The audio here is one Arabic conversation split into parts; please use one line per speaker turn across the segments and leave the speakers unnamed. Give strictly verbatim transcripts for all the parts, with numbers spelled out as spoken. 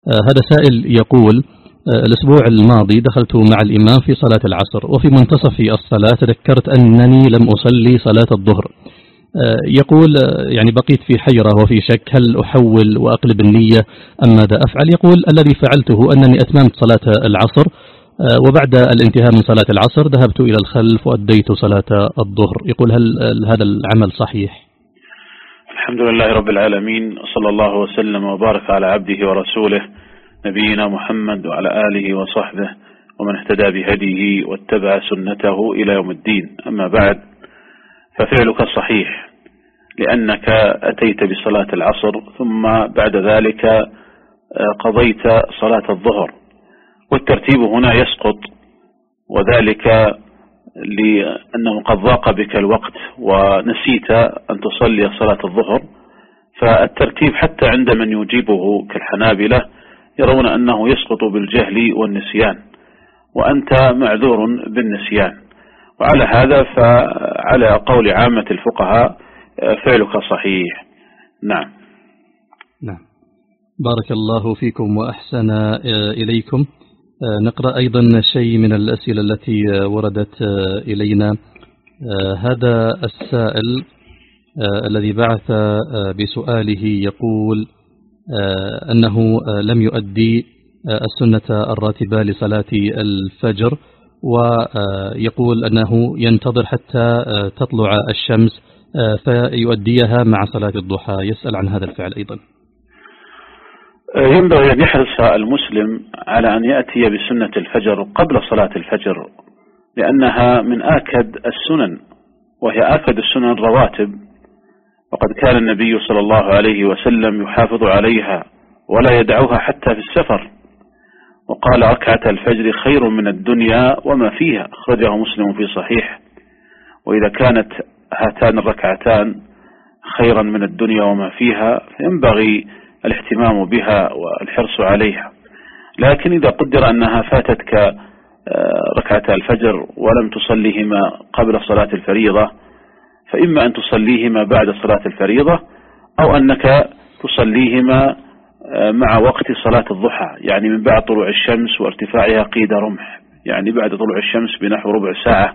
هذا سائل يقول: الأسبوع الماضي دخلت مع الإمام في صلاة العصر، وفي منتصف الصلاة تذكرت أنني لم أصلي صلاة الظهر. يقول يعني بقيت في حيرة وفي شك، هل أحول وأقلب النية أم ماذا أفعل؟ يقول: الذي فعلته أنني أتممت صلاة العصر، وبعد الانتهاء من صلاة العصر ذهبت إلى الخلف وأديت صلاة الظهر. يقول: هل هذا العمل صحيح؟
الحمد لله رب العالمين، صلى الله وسلم وبارك على عبده ورسوله نبينا محمد وعلى آله وصحبه ومن اهتدى بهديه واتبع سنته إلى يوم الدين. أما بعد، ففعلك صحيح، لأنك أتيت بصلاة العصر ثم بعد ذلك قضيت صلاة الظهر، والترتيب هنا يسقط، وذلك لأنه قد ضاق بك الوقت ونسيت أن تصلي صلاة الظهر. فالترتيب حتى عند من يجيبه كالحنابلة يرون أنه يسقط بالجهل والنسيان، وأنت معذور بالنسيان، وعلى هذا فعلى قول عامة الفقهاء فعلك صحيح. نعم.
نعم، بارك الله فيكم وأحسن إليكم. نقرأ أيضا شيء من الأسئلة التي وردت إلينا. هذا السائل الذي بعث بسؤاله يقول أنه لم يؤدي السنة الراتبة لصلاة الفجر، ويقول أنه ينتظر حتى تطلع الشمس فيؤديها مع صلاة الضحى. يسأل عن هذا الفعل أيضا.
ينبغي أن يحرص المسلم على أن يأتي بسنة الفجر قبل صلاة الفجر، لأنها من آكد السنن، وهي آكد السنن الرواتب، وقد كان النبي صلى الله عليه وسلم يحافظ عليها ولا يدعوها حتى في السفر، وقال: ركعة الفجر خير من الدنيا وما فيها، أخرجه مسلم في صحيح. وإذا كانت هاتان الركعتان خيرا من الدنيا وما فيها فينبغي الاهتمام بها والحرص عليها. لكن إذا قدر أنها فاتتك ركعتا الفجر ولم تصليهما قبل صلاة الفريضة، فإما أن تصليهما بعد صلاة الفريضة، أو أنك تصليهما مع وقت صلاة الضحى، يعني من بعد طلوع الشمس وارتفاعها قيد رمح، يعني بعد طلوع الشمس بنحو ربع ساعة،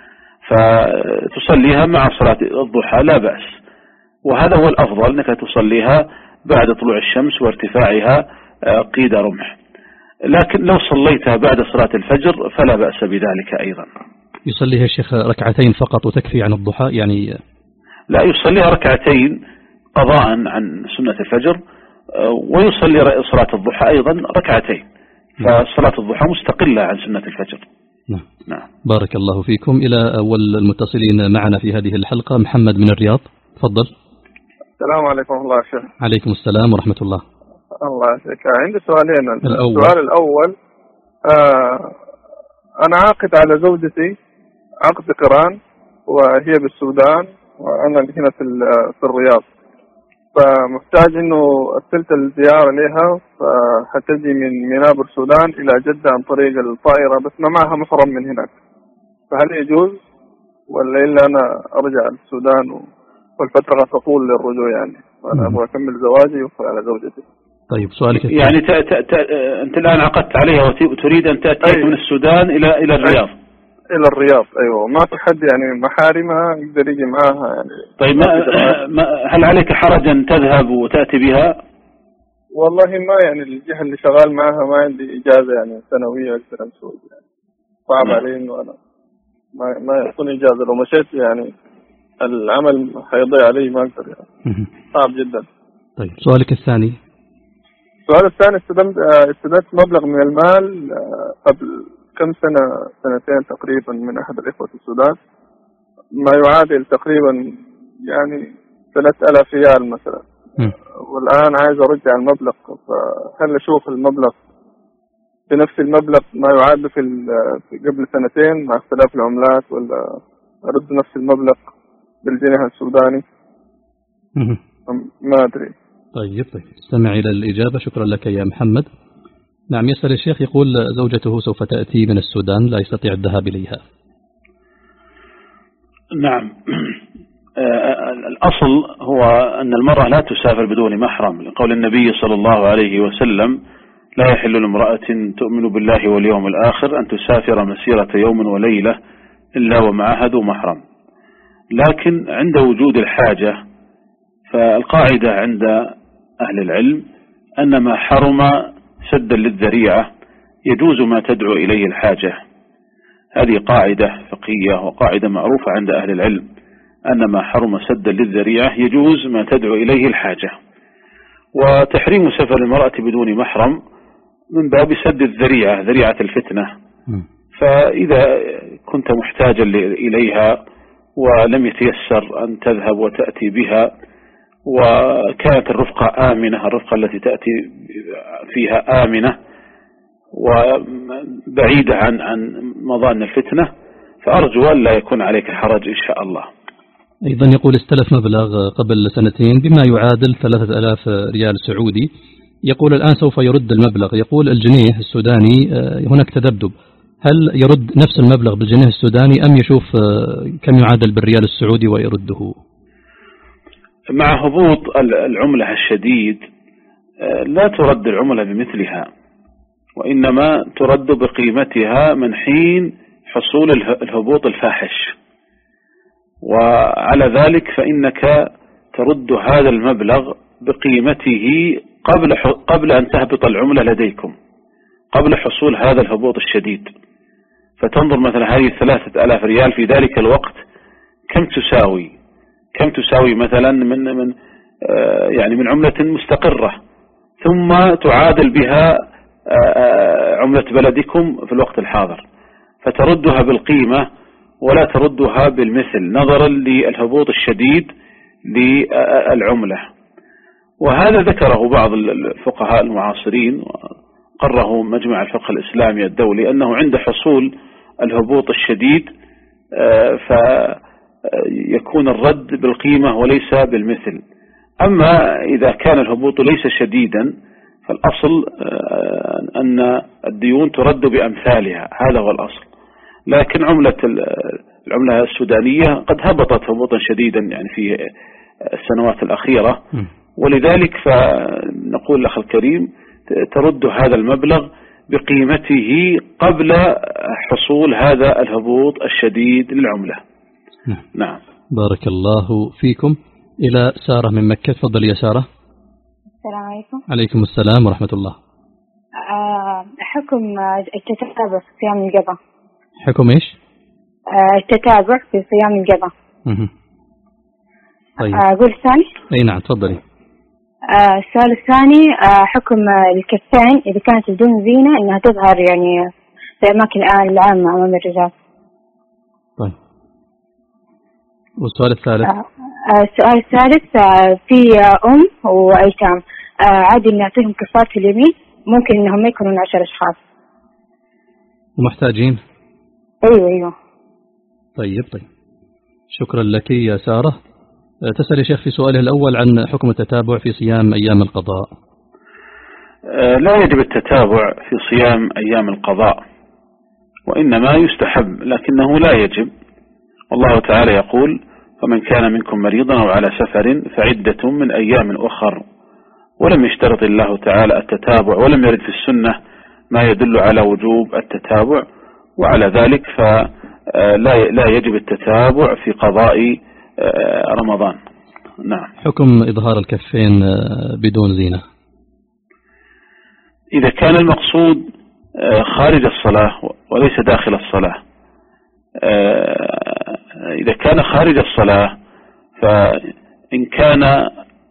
فتصليها مع صلاة الضحى لا بأس. وهذا هو الأفضل، أنك تصليها بعد طلوع الشمس وارتفاعها قيد رمح. لكن لو صليتها بعد صلاة الفجر فلا بأس بذلك أيضا.
يصليها الشيخ ركعتين فقط وتكفي عن الضحى يعني؟
لا، يصليها ركعتين قضاء عن سنة الفجر، ويصلي صلاة الضحى أيضا ركعتين، فصلاة الضحى مستقلة عن سنة الفجر.
نعم. نعم. بارك الله فيكم. إلى أول المتصلين معنا في هذه الحلقة محمد من الرياض، تفضل.
السلام عليكم ورحمة الله يا شيخ.
عليكم السلام ورحمة الله.
الله يسعدك. عندي سؤالين.
الأول.
السؤال الأول، آه أنا عاقد على زوجتي عقد قران، وهي بالسودان وأنا هنا في في الرياض، فمحتاج إنه أرسلت الزيارة لها، فحتجي من منابر السودان إلى جدة عن طريق الطائرة، بس ما معها محرم من هناك، فهل يجوز ولا إلا أنا أرجع للسودان والفترة تطول للرجوع؟ يعني وأنا أبغى أكمل زواجي على زوجتي.
طيب سؤالك
يعني ت... ت... ت... أنت الآن عقدت عليها وتريد أن تأتي أيوة. من السودان إلى إلى الرياض. أيوة.
إلى الرياض، أيوة. ما في حد يعني محارمها يقدر يجي معها يعني.
طيب ما... ما... هل عليك حرج أن تذهب وتأتي بها؟
والله ما يعني الجهة اللي شغال معها ما عندي إجازة يعني سنوية أقدر أمشي يعني، صعب م. علي إنه أنا ما ما يعطوني إجازة، لو مشيت يعني العمل حيضيع علي ما أقدر يعني. صعب جدا.
طيب سؤالك الثاني.
السؤال الثاني، استلمت استلمت مبلغ من المال قبل كم سنة سنتين تقريبا من أحد الإخوة في السودان، ما يعادل تقريبا يعني ثلاثة آلاف ريال مثلا، م. والآن عايز أرجع المبلغ، فهل أشوف المبلغ بنفس المبلغ ما يعادل في قبل سنتين مع اختلاف العملات، ولا أرد نفس المبلغ بالجنيه السوداني؟
م.
ما أدري.
طيب طيب استمع إلى الإجابة. شكرا لك يا محمد. نعم، يسأل الشيخ يقول زوجته سوف تأتي من السودان، لا يستطيع الذهاب إليها.
نعم. الأصل هو أن المرأة لا تسافر بدون محرم، لقول النبي صلى الله عليه وسلم: لا يحل لامرأة تؤمن بالله واليوم الآخر أن تسافر مسيرة يوم وليلة إلا ومعها ذو محرم. لكن عند وجود الحاجة فالقاعدة عند أهل العلم أن ما حرم سدا للذريعة يجوز ما تدعو إليه الحاجة. هذه قاعدة فقهية وقاعدة معروفة عند أهل العلم أن ما حرم سدا للذريعة يجوز ما تدعو إليه الحاجة. وتحريم سفر المرأة بدون محرم من باب سد الذريعة، ذريعة الفتنة. فإذا كنت محتاجا إليها ولم يتيسر أن تذهب وتأتي بها وكانت الرفقة آمنة، الرفقة التي تأتي فيها آمنة وبعيدة عن عن مظان الفتنة، فأرجو أن لا يكون عليك حرج إن شاء الله.
أيضا يقول استلف مبلغ قبل سنتين بما يعادل ثلاثة آلاف ريال سعودي، يقول الآن سوف يرد المبلغ. يقول الجنيه السوداني هناك تذبذب، هل يرد نفس المبلغ بالجنيه السوداني أم يشوف كم يعادل بالريال السعودي ويرده؟
مع هبوط العملة الشديد لا ترد العملة بمثلها، وإنما ترد بقيمتها من حين حصول الهبوط الفاحش. وعلى ذلك فإنك ترد هذا المبلغ بقيمته قبل قبل أن تهبط العملة لديكم، قبل حصول هذا الهبوط الشديد. فتنظر مثلا هذه ثلاثة آلاف ريال في ذلك الوقت كم تساوي، كم تساوي مثلا من من يعني من عملة مستقرة، ثم تعادل بها عملة بلدكم في الوقت الحاضر، فتردها بالقيمة ولا تردها بالمثل نظرا للهبوط الشديد للعملة. وهذا ذكره بعض الفقهاء المعاصرين قرره مجمع الفقه الإسلامي الدولي، أنه عند حصول الهبوط الشديد فيكون الرد بالقيمة وليس بالمثل. أما إذا كان الهبوط ليس شديدا فالأصل أن الديون ترد بأمثالها، هذا هو الأصل. لكن عملة العملة السودانية قد هبطت هبوطا شديدا يعني في السنوات الأخيرة، ولذلك فنقول لأخي الكريم ترد هذا المبلغ بقيمته قبل حصول هذا الهبوط الشديد للعملة. نعم.
بارك الله فيكم. إلى سارة من مكة، تفضل يا سارة.
السلام عليكم.
عليكم السلام ورحمة الله.
حكم التتابع في صيام القضاء.
حكم إيش؟
التتابع في صيام القضاء.
طيب.
أقول الثاني؟
أي نعم تفضلي.
السؤال الثاني حكم الكفين إذا كانت بدون زينة إنها تظهر يعني في أماكن العامة أمام الرجال.
طيب. والسؤال الثالث؟
السؤال الثالث في أم وأيتام عادي نعطيهم كفارة اليمين، ممكن إنهم ما يكونون عشر أشخاص
ومحتاجين.
أيوة أيوة.
طيب طيب، شكرا لك يا سارة. تسأل يا شيخ في سؤاله الأول عن حكم التتابع في صيام أيام القضاء.
لا يجب التتابع في صيام أيام القضاء، وإنما يستحب لكنه لا يجب. والله تعالى يقول: فمن كان منكم مريضا أو على سفر فعدة من أيام أخر. ولم يشترط الله تعالى التتابع، ولم يرد في السنة ما يدل على وجوب التتابع، وعلى ذلك فلا لا يجب التتابع في قضاء رمضان. نعم.
حكم إظهار الكفين بدون زينة.
إذا كان المقصود خارج الصلاة وليس داخل الصلاة، إذا كان خارج الصلاة فإن كان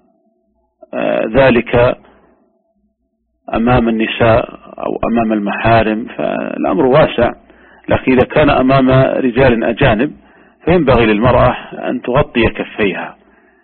ذلك أمام النساء أو أمام المحارم فالأمر واسع، لكن إذا كان أمام رجال أجانب فينبغي للمرأة أن تغطي كفيها.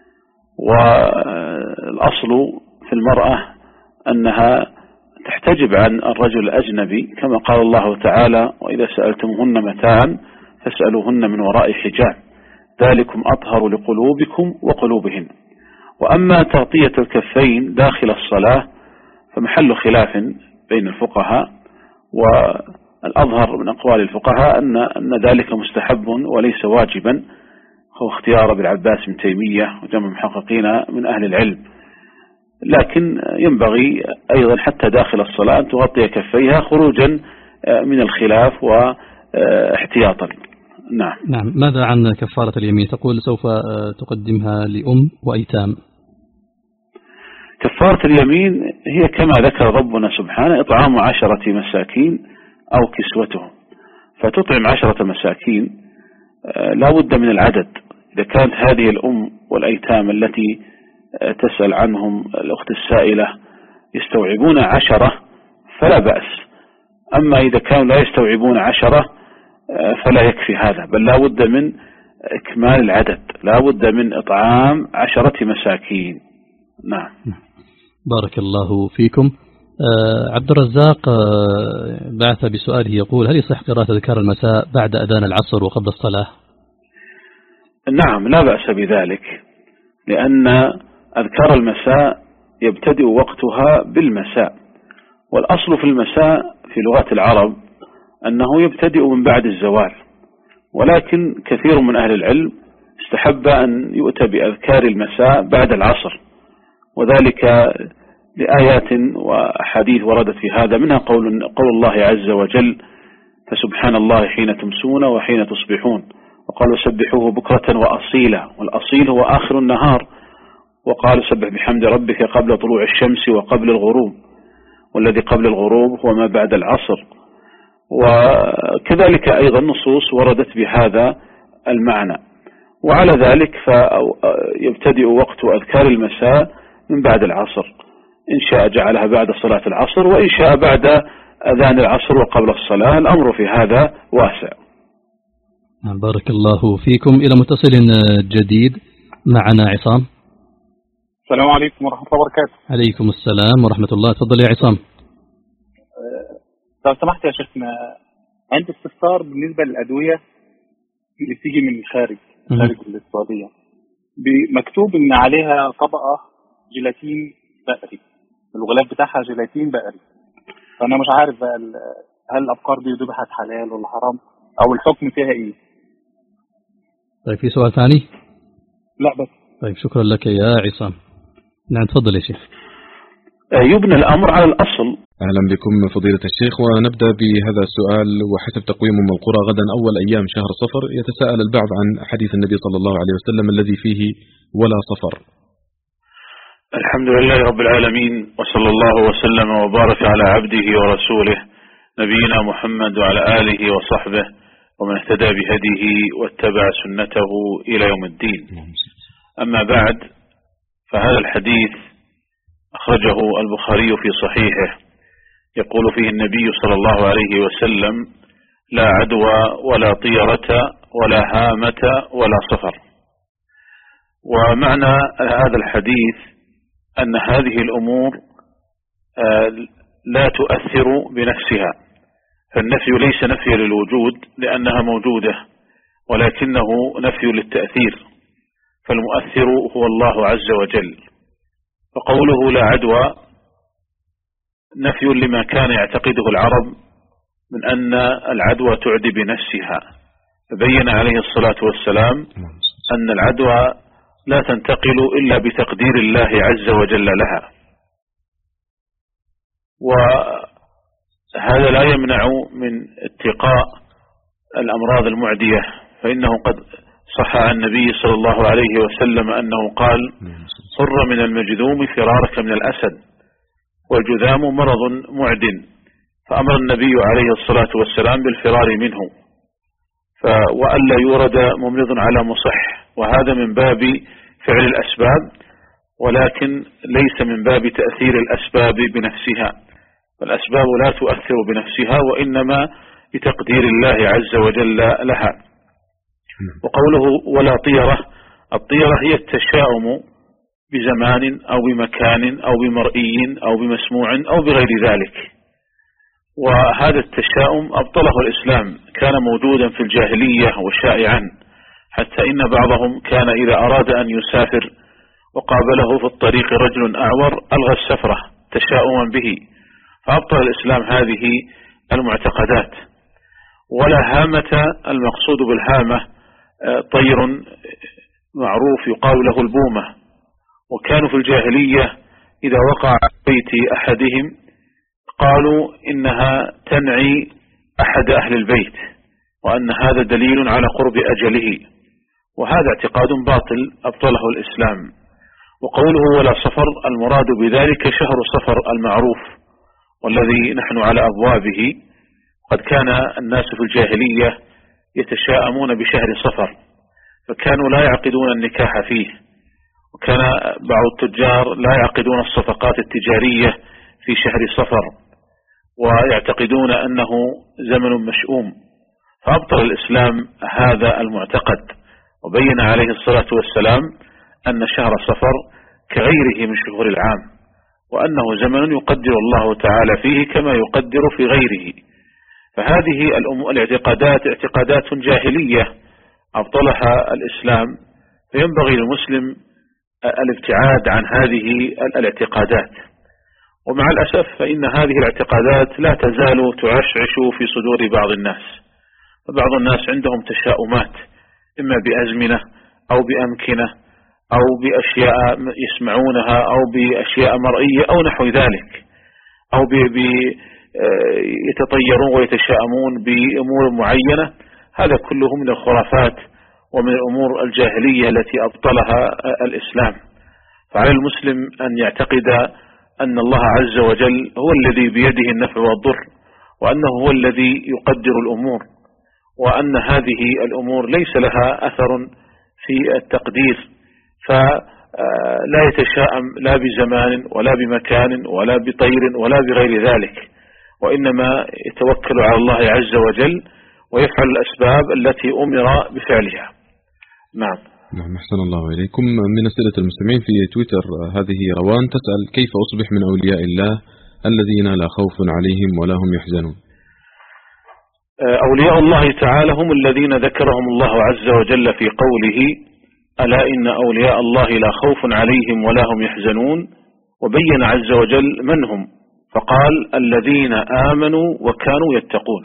والأصل في المرأة أنها تحتجب عن الرجل الأجنبي، كما قال الله تعالى: وإذا سألتمهن متاعا فاسألوهن من وراء حجاب ذلكم أطهر لقلوبكم وقلوبهن. وأما تغطية الكفين داخل الصلاة فمحل خلاف بين الفقهاء، والأظهر من أقوال الفقهاء أن أن ذلك مستحب وليس واجبا، هو اختيار ابن عباس بن تيمية وجمع محققين من أهل العلم. لكن ينبغي أيضا حتى داخل الصلاة أن تغطي كفيها خروجا من الخلاف واحتياطا. نعم.
نعم. ماذا عن كفارة اليمين؟ تقول سوف تقدمها لأم وأيتام.
كفارة اليمين هي كما ذكر ربنا سبحانه إطعام عشرة مساكين أو كسوتهم، فتطعم عشرة مساكين لا بد من العدد. إذا كانت هذه الأم والأيتام التي تسأل عنهم الأخت السائلة يستوعبون عشرة فلا بأس، أما إذا كانوا لا يستوعبون عشرة فلا يكفي هذا، بل لا بد من إكمال العدد، لا بد من إطعام عشرة مساكين. نعم.
بارك الله فيكم. آه عبد الرزاق آه بعث بسؤاله يقول: هل يصح قراءة أذكار المساء بعد أذان العصر وقبل الصلاة؟
نعم، لا بأس بذلك، لأن أذكار المساء يبتدئ وقتها بالمساء، والأصل في المساء في لغة العرب أنه يبتدئ من بعد الزوال، ولكن كثير من أهل العلم استحب أن يؤتى بأذكار المساء بعد العصر، وذلك لآيات وأحاديث وردت في هذا، منها قول, قول الله عز وجل: فسبحان الله حين تمسون وحين تصبحون، وقالوا سبحوه بكرة وأصيلا، والأصيل هو آخر النهار، وقال سبح بحمد ربك قبل طلوع الشمس وقبل الغروب، والذي قبل الغروب هو ما بعد العصر. وكذلك أيضا نصوص وردت بهذا المعنى، وعلى ذلك فيبتدئ وقت أذكار المساء من بعد العصر، إن شاء جعلها بعد صلاة العصر، وإن شاء بعد أذان العصر وقبل الصلاة، الأمر في هذا واسع.
بارك الله فيكم. إلى متصل جديد معنا عصام.
السلام عليكم ورحمة الله وبركاته.
عليكم السلام ورحمة الله. تفضل يا عصام.
لو سمحت يا شيخنا، عندي استفسار بالنسبة للأدوية اللي بتيجي من الخارج خارج السعودية، مكتوب إن عليها طبقة جيلاتين بقري، الغلاف بتاعها جيلاتين بقري، فأنا مش عارف بقى هل الأفكار دي ذبحت حلال ولا حرام، أو الحكم فيها إيه؟
طيب، في سؤال ثاني؟
لا بس.
طيب، شكرا لك يا عصام. نعم، تفضل يا شيخ.
يبنى الأمر على الأصل.
أهلا بكم فضيلة الشيخ، ونبدأ بهذا السؤال. وحسب تقويم أم القرى غدا أول أيام شهر صفر، يتساءل البعض عن حديث النبي صلى الله عليه وسلم الذي فيه ولا صفر.
الحمد لله رب العالمين، وصلى الله وسلم وبارك على عبده ورسوله نبينا محمد وعلى آله وصحبه ومن اهتدى بهديه واتبع سنته إلى يوم الدين. أما بعد، فهذا الحديث أخرجه البخاري في صحيحه، يقول فيه النبي صلى الله عليه وسلم: لا عدوى ولا طيرة ولا هامة ولا صفر. ومعنى هذا الحديث أن هذه الأمور لا تؤثر بنفسها، فالنفي ليس نفي للوجود لأنها موجودة، ولكنه نفي للتأثير، فالمؤثر هو الله عز وجل. فقوله لا عدوى نفي لما كان يعتقده العرب من أن العدوى تعدي بنفسها، فبين عليه الصلاة والسلام أن العدوى لا تنتقل إلا بتقدير الله عز وجل لها، وهذا لا يمنع من اتقاء الأمراض المعدية، فإنه قد صح عن النبي صلى الله عليه وسلم أنه قال: فر من المجذوم فرارك من الأسد، والجذام مرض معد، فأمر النبي عليه الصلاة والسلام بالفرار منه، وألا يورد ممرض على مصح، وهذا من باب فعل الأسباب، ولكن ليس من باب تأثير الأسباب بنفسها، فالأسباب لا تؤثر بنفسها، وإنما بتقدير الله عز وجل لها. وقوله ولا طيرة، الطيرة هي التشاؤم بزمان أو بمكان أو بمرئي أو بمسموع أو بغير ذلك، وهذا التشاؤم أبطله الإسلام، كان موجودا في الجاهلية وشائعا، حتى إن بعضهم كان إذا أراد أن يسافر وقابله في الطريق رجل أعور ألغى السفرة تشاؤما به، فأبطل الإسلام هذه المعتقدات. ولا هامة، المقصود بالهامة طير معروف يقال له البومة، وكانوا في الجاهلية إذا وقع بيت أحدهم قالوا إنها تنعي أحد أهل البيت، وأن هذا دليل على قرب أجله، وهذا اعتقاد باطل أبطله الإسلام. وقوله ولا صفر المراد بذلك شهر صفر المعروف والذي نحن على أبوابه. قد كان الناس في الجاهلية يتشاءمون بشهر صفر، فكانوا لا يعقدون النكاح فيه، وكان بعض التجار لا يعقدون الصفقات التجارية في شهر صفر، ويعتقدون أنه زمن مشؤوم. فأبطل الإسلام هذا المعتقد، وبين عليه الصلاة والسلام أن شهر صفر كغيره من شهور العام، وأنه زمن يقدر الله تعالى فيه كما يقدر في غيره. فهذه الاعتقادات اعتقادات جاهلية أبطلها الإسلام، فينبغي للمسلم الابتعاد عن هذه الاعتقادات. ومع الأسف فإن هذه الاعتقادات لا تزال تعشعش في صدور بعض الناس، فبعض الناس عندهم تشاؤمات إما بأزمنة أو بأمكنة أو بأشياء يسمعونها أو بأشياء مرئية أو نحو ذلك، أو يتطيرون ويتشاءمون بأمور معينة. هذا كله من الخرافات ومن الأمور الجاهلية التي أبطلها الإسلام. فعلى المسلم أن يعتقد أن الله عز وجل هو الذي بيده النفع والضر، وأنه هو الذي يقدر الأمور، وأن هذه الأمور ليس لها أثر في التقدير، فلا يتشاءم لا بزمان ولا بمكان ولا بطير ولا بغير ذلك، وإنما يتوكل على الله عز وجل ويفعل الأسباب التي أمر بفعلها. نعم.
نعم، أحسن الله إليكم. من أسئلة المستمعين في تويتر هذه روان تسأل: كيف أصبح من أولياء الله الذين لا خوف عليهم ولا هم يحزنون؟
أولياء الله تعالى هم الذين ذكرهم الله عز وجل في قوله: ألا إن أولياء الله لا خوف عليهم ولا هم يحزنون، وبين عز وجل من هم، فقال: الذين آمنوا وكانوا يتقون.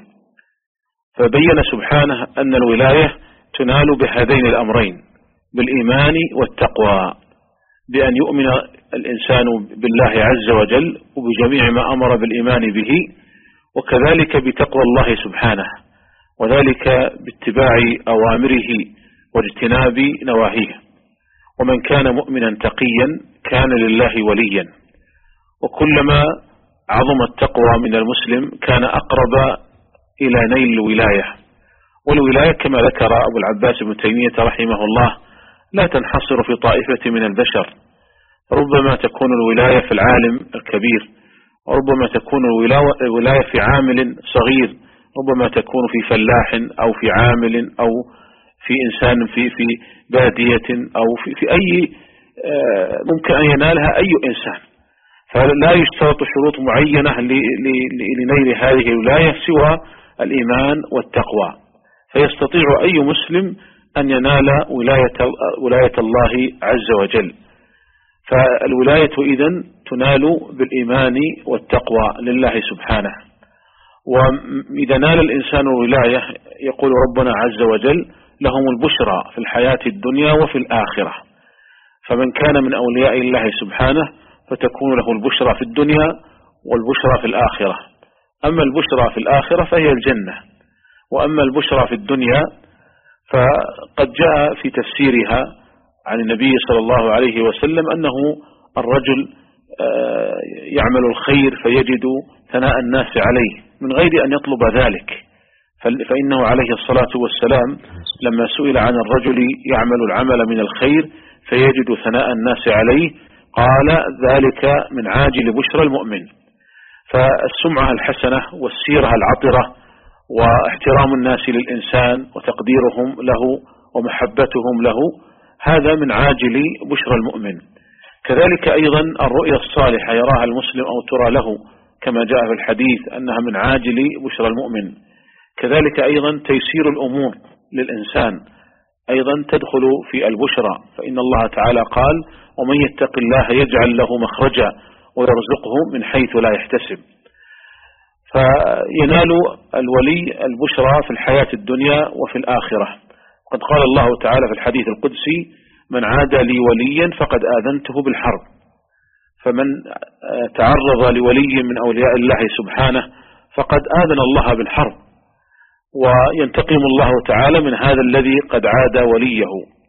فبين سبحانه أن الولاية تنال بهذين الأمرين، بالإيمان والتقوى، بأن يؤمن الإنسان بالله عز وجل وبجميع ما أمر بالإيمان به، وكذلك بتقوى الله سبحانه، وذلك باتباع أوامره واجتناب نواهيه. ومن كان مؤمنا تقيا كان لله وليا. وكلما عظم التقوى من المسلم كان أقرب إلى نيل الولاية. والولاية كما ذكر أبو العباس بن تيمية رحمه الله لا تنحصر في طائفة من البشر، ربما تكون الولاية في العالم الكبير، وربما تكون الولاية في عامل صغير، ربما تكون في فلاح أو في عامل أو في إنسان في في بادية أو في, في أي ممكن أن ينالها أي إنسان. فلا يشترط شروط معينة لنيل هذه الولاية سوى الإيمان والتقوى، فيستطيع أي مسلم أن ينال ولاية, ولاية الله عز وجل. فالولاية إذن تنال بالإيمان والتقوى لله سبحانه. وإذا نال الإنسان الولاية يقول ربنا عز وجل: لهم البشرى في الحياة الدنيا وفي الآخرة. فمن كان من أولياء الله سبحانه فتكون له البشرى في الدنيا والبشرى في الآخرة. أما البشرى في الآخرة فهي الجنة، وأما البشرى في الدنيا فقد جاء في تفسيرها عن النبي صلى الله عليه وسلم أنه الرجل يعمل الخير فيجد ثناء الناس عليه من غير أن يطلب ذلك. فإنه عليه الصلاة والسلام لما سئل عن الرجل يعمل العمل من الخير فيجد ثناء الناس عليه قال: ذلك من عاجل بشرى المؤمن. فالسمعة الحسنة والسيرة العطرة واحترام الناس للإنسان وتقديرهم له ومحبتهم له، هذا من عاجل بشرى المؤمن. كذلك أيضا الرؤيا الصالحة يراها المسلم أو ترى له كما جاء في الحديث أنها من عاجل بشرى المؤمن. كذلك أيضا تيسير الأمور للإنسان أيضا تدخل في البشرى، فإن الله تعالى قال: ومن يتق الله يجعل له مخرجا ويرزقه من حيث لا يحتسب. فينال الولي البشرى في الحياة الدنيا وفي الآخرة. قد قال الله تعالى في الحديث القدسي: من عادى لي وليا فقد آذنته بالحرب. فمن تعرض لولي من أولياء الله سبحانه فقد آذن الله بالحرب، وينتقم الله تعالى من هذا الذي قد عاد وليه.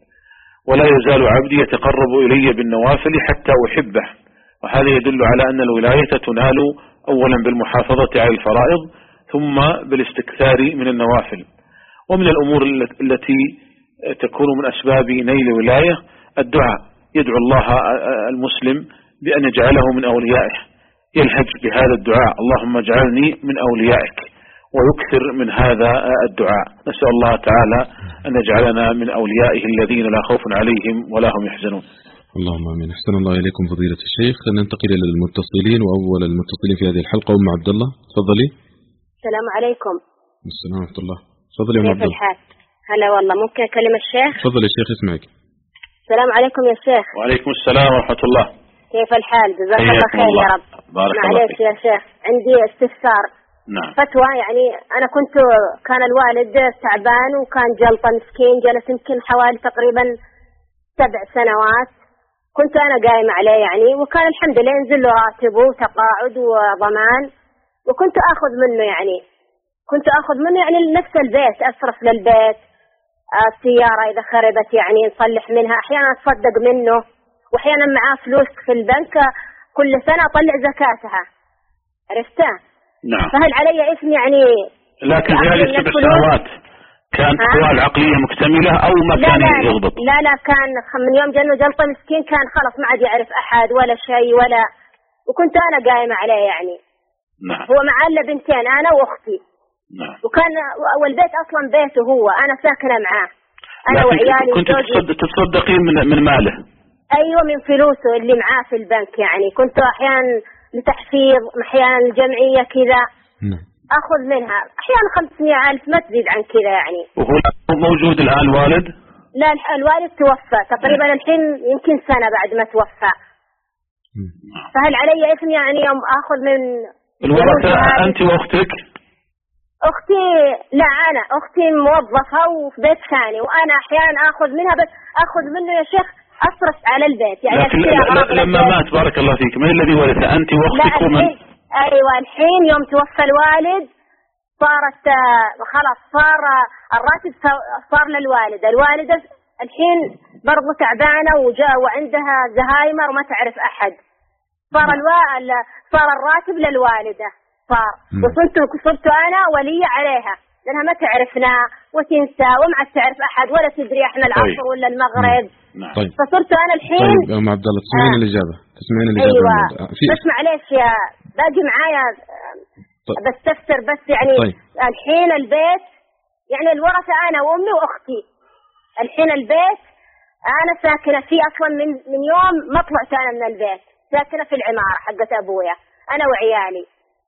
ولا يزال عبدي يتقرب إلي بالنوافل حتى أحبه، وهذا يدل على أن الولاية تنال أولا بالمحافظة على الفرائض ثم بالاستكثار من النوافل. ومن الأمور التي تكون من أسباب نيل ولاية الدعاء، يدعو الله المسلم بأن يجعله من أوليائه، يلهج بهذا الدعاء اللهم اجعلني من أوليائك، ويكثر من هذا الدعاء. نسأل الله تعالى أن يجعلنا من أوليائه الذين لا خوف عليهم ولا هم يحزنون.
اللهم آمين. أحسن الله إليكم فضيلة الشيخ. ننتقل إلى المتصلين، وأول المتصلين في هذه الحلقة أم عبد الله، تفضلي.
السلام عليكم.
السلام ورحمة الله. تفضلي يا أم عبد الله.
كيف الحال؟ هلا والله، ممكن أكلم الشيخ؟
تفضل يا شيخ، اسمعك.
السلام عليكم يا شيخ.
وعليكم السلام ورحمة الله.
كيف الحال؟ جزاك الله خير يا رب.
بارك الله
معليش يا شيخ، عندي استفسار.
نعم.
فتوى، يعني أنا كنت كان الوالد تعبان وكان جلطة مسكين، جلس يمكن حوالي تقريبا سبع سنوات، كنت أنا قايم عليه يعني، وكان الحمد لله ينزل له راتبه وتقاعد وضمان، وكنت أخذ منه يعني كنت أخذ منه يعني نفس البيت، أصرف للبيت، السيارة إذا خربت يعني نصلح منها، أحيانا أتصدق منه، وأحيانا معاه فلوس في البنك كل سنة أطلع زكاتها، عرفتها؟
نعم.
فهل علي اسم يعني؟
لكن في هذه السبع سنوات كانت قواه العقلية مكتملة أو ما
لا
كان
لا
يضبط؟
لا لا كان من يوم جنه جلطة مسكين كان خلص ما عاد يعرف أحد ولا شيء ولا، وكنت أنا قايمة عليه يعني.
نعم.
هو معاه إلا بنتين أنا وأختي.
نعم.
وكان والبيت أصلا بيته هو، أنا ساكنة معاه أنا وعيالي.
كنت تصدقين من من ماله؟
أيوة من فلوسه اللي معاه في البنك يعني، كنت أحيانا لتحفيظ، أحيانا الجمعية كذا.
نعم.
أخذ منها أحيانا خمسمائة ألف، ما تزيد عن كذا يعني.
وهو موجود الآن الوالد؟
لا الوالد توفى تقريبا الحين يمكن سنة بعد ما توفى. فهل علي إثم يعني يوم أخذ من
الورثة أنت وأختك؟
أختي لا، أنا أختي موظفة وفي بيت ثاني، وأنا أحيانا أخذ منها، بس أخذ منه يا شيخ أصرف على البيت يعني.
لكن لما مات بارك الله فيك من الذي ورث أنت وأختك ومن؟
أيوة الحين يوم توفى الوالد صارت خلاص صار الراتب صار للوالدة، الوالدة الحين برضو تعبانة وجاء وعندها زهايمر وما تعرف أحد، صار الوا صار الراتب للوالدة صار، وصرت صرت أنا ولية عليها لأنها ما تعرفنا وتنسى وما عاد تعرف أحد ولا تدري إحنا العصر ولا المغرب.
طيب.
فصرت أنا الحين.
طيب يا أم عبد الله تسمعين
آه.
الإجابة تسمعين الإجابة.
أيوة
في...
بس معليش يا باقي معايا. طيب. بس تفسر بس يعني.
طيب.
الحين البيت يعني الورثة أنا وأمي وأختي، الحين البيت أنا ساكنة فيه أصلا من من يوم ما طلعت أنا من البيت، ساكنة في العمارة حقت أبويا أنا وعيالي،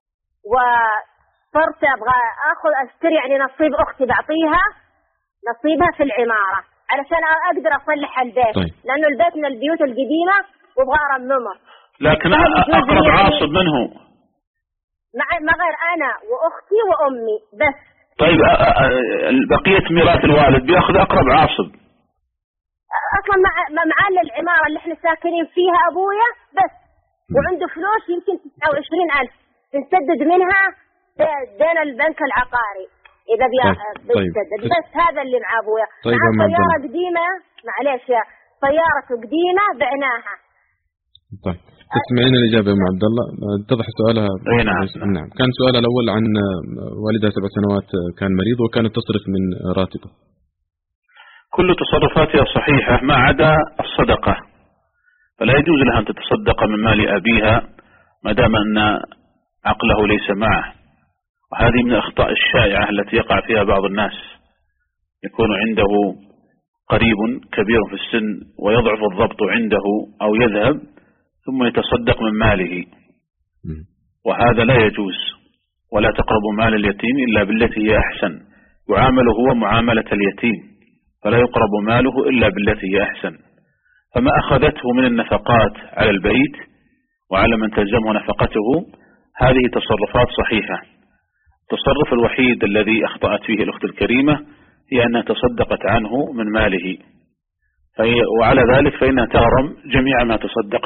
وصرت أبغى أخذ أشتري يعني نصيب أختي بعطيها نصيبها في العمارة علشان أقدر أصلح البيت.
طيب.
لأنه البيت من البيوت القديمة وأبغى أرممه.
لكن أقرب عاصب من هو؟
مع ما غير أنا وأختي وأمي بس.
طيب بقية ميراث الوالد بياخذ أقرب عاصب؟
أصلا مع معاه العمارة اللي احنا ساكنين فيها أبويا بس، وعنده فلوس يمكن تسعة وعشرين ألف بنسدد منها دين البنك العقاري إذا بيسدد. طيب. بس هذا اللي مع أبويا.
طيب.
مع سيارة قديمة معليش يا سيارة قديمة بعناها.
طيب تسمعين الإجابة يا أم عبد الله؟ اتضح سؤالها.
نعم.
نعم. كان سؤالها الأول عن والدها سبع سنوات كان مريض وكانت تصرف من راتبه.
كل تصرفاتها صحيحة ما عدا الصدقة، فلا يجوز لها أن تتصدق من مال أبيها ما دام أن عقله ليس معه، وهذه من الأخطاء الشائعة التي يقع فيها بعض الناس، يكون عنده قريب كبير في السن ويضعف الضبط عنده أو يذهب ثم يتصدق من ماله، وهذا لا يجوز. ولا تقربوا مال اليتيم إلا بالتي هي أحسن، يعامل هو معاملة اليتيم فلا يقرب ماله إلا بالتي هي أحسن. فما أخذته من النفقات على البيت وعلى من تلزمه نفقته هذه تصرفات صحيحة. التصرف الوحيد الذي أخطأت فيه الأخت الكريمة هي أنها تصدقت عنه من ماله، وعلى ذلك فإنها تغرم جميع ما تصدقت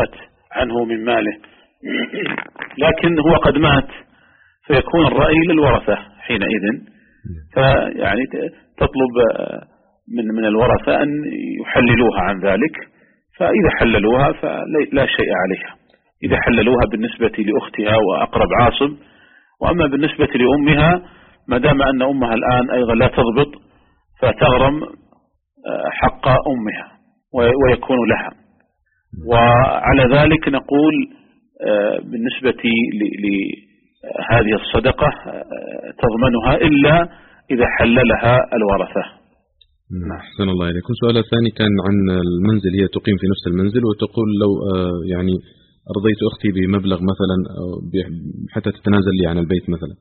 عنه من ماله، لكن هو قد مات فيكون الرأي للورثة حينئذ، فيعني تطلب من من الورثة أن يحللوها عن ذلك، فإذا حللوها فلا شيء عليها إذا حللوها بالنسبة لأختها وأقرب عاصب. وأما بالنسبة لأمها ما دام أن أمها الآن أيضا لا تضبط فتغرم حق أمها ويكون لها. وعلى ذلك نقول بالنسبة لهذه الصدقة تضمنها إلا إذا حللها الورثة.
أحسن الله إليكم. سؤال ثاني كان عن المنزل، هي تقيم في نفس المنزل وتقول لو يعني أرضيت أختي بمبلغ مثلا حتى تتنازل لي عن البيت مثلا.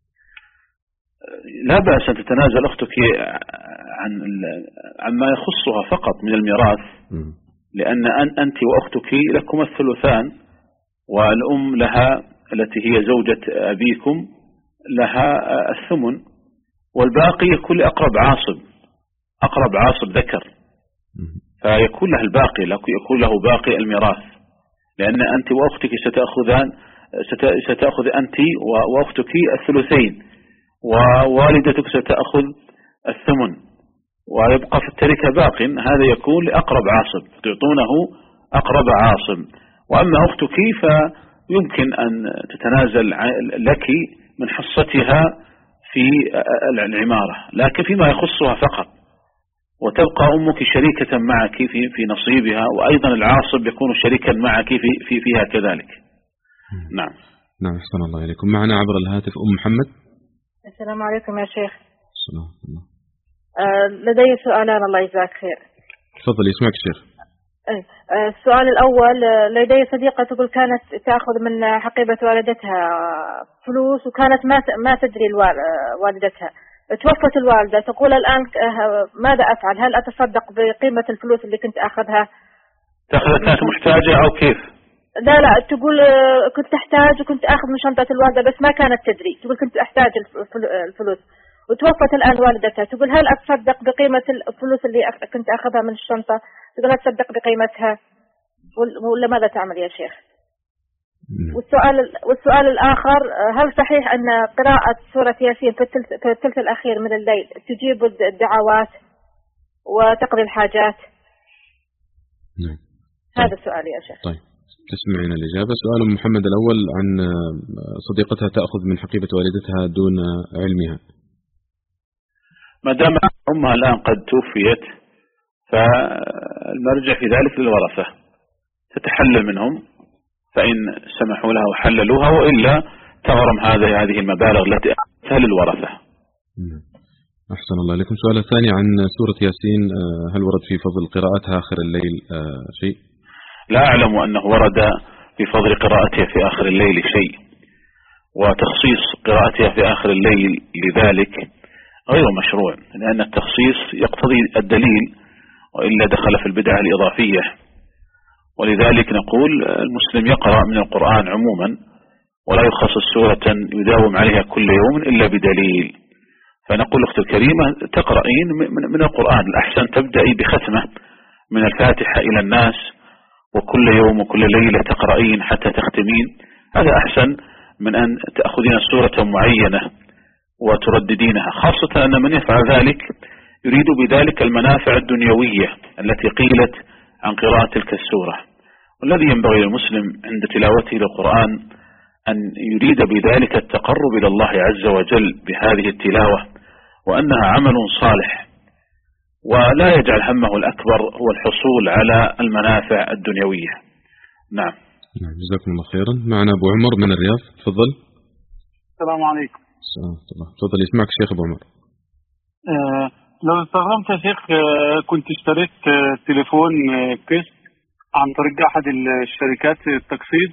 لا بأس أن تتنازل أختك عن عما يخصها فقط من الميراث، لأن أنت وأختك لكم الثلثان، والأم لها التي هي زوجة أبيكم لها الثمن، والباقي يكون لأقرب عاصب أقرب عاصب ذكر، فيكون له الباقي يكون له باقي الميراث، لأن أنت وأختك ستأخذان ستأخذ أنت وأختك الثلثين، ووالدتك ستأخذ الثمن، ويبقى في التركة باق، هذا يكون لأقرب عاصب تعطونه أقرب عاصب. وأما أختك فيمكن أن تتنازل لك من حصتها في العمارة، لكن فيما يخصها فقط، وتبقى أمك شريكة معك في في نصيبها، وأيضا العاصب يكون شريكا معك في في فيها كذلك. نعم
نعم. أحسن الله إليكم. معنا عبر الهاتف أم محمد.
السلام عليكم يا شيخ.
السلام عليكم.
آه لدي سؤالان الله يجزاك خير.
تفضل يسمعك شيخ.
آه السؤال الأول، لدي صديقة تقول كانت تأخذ من حقيبة والدتها فلوس، وكانت ما ما تدري والدتها، توفت الوالدة، تقول الآن ماذا أفعل؟ هل أتصدق بقيمة الفلوس اللي كنت أخذها؟
تأخذها كانت محتاجة أو كيف؟
لا لا تقول كنت أحتاج وكنت أخذ من شنطة الوالدة بس ما كانت تدري، تقول كنت أحتاج الفلوس وتوفت الآن والدتها، تقول هل أتصدق بقيمة الفلوس اللي كنت أخذها من الشنطة؟ تقول أتصدق بقيمتها ولا ماذا تعمل يا شيخ؟ والسؤال والسؤال الآخر، هل صحيح أن قراءة سورة ياسين في الثلث في الثلث الأخير من الليل تجيب الدعوات وتقضي الحاجات؟
نعم.
هذا السؤال يا شيخ.
طيب تسمعين الإجابة. سؤال محمد الأول عن صديقتها تأخذ من حقيبة والدتها دون علمها.
ما دام أمها الآن قد توفيت فالمرجع في ذلك للورثة، تتحلل منهم فإن سمحوا لها وحللوها، وإلا تغرم هذا هذه المبالغ التي أخذتها للورثة.
أحسن الله لكم. سؤال الثاني عن سورة ياسين، هل ورد في فضل قراءتها آخر الليل شيء؟
لا أعلم أنه ورد في فضل قراءتها في آخر الليل شيء، وتخصيص قراءتها في آخر الليل لذلك غير مشروع، لأن التخصيص يقتضي الدليل، وإلا دخل في البدعة الإضافية. ولذلك نقول المسلم يقرأ من القرآن عموما، ولا يخصص سورة يداوم عليها كل يوم إلا بدليل. فنقول أختي الكريمة تقرأين من القرآن، الأحسن تبدأي بختمة من الفاتحة إلى الناس، وكل يوم وكل ليلة تقرأين حتى تختمين، هذا أحسن من أن تأخذين سورة معينة وترددينها، خاصة أن من يفعل ذلك يريد بذلك المنافع الدنيوية التي قيلت عن قراءة تلك السورة. والذي ينبغي للمسلم عند تلاوته للقرآن أن يريد بذلك التقرب إلى الله عز وجل بهذه التلاوة، وأنها عمل صالح، ولا يجعل همه الأكبر هو الحصول على المنافع الدنيوية. نعم.
نعم جزاكم الله خيرا. معنا أبو عمر من الرياض، تفضل.
السلام عليكم.
السلام الله. تفضل يسمعك شيخ أبو عمر.
آه لو استغرمت يا شيخ، آه كنت اشتريت آه تليفون آه قسط عن طريق أحد الشركات التقسيط،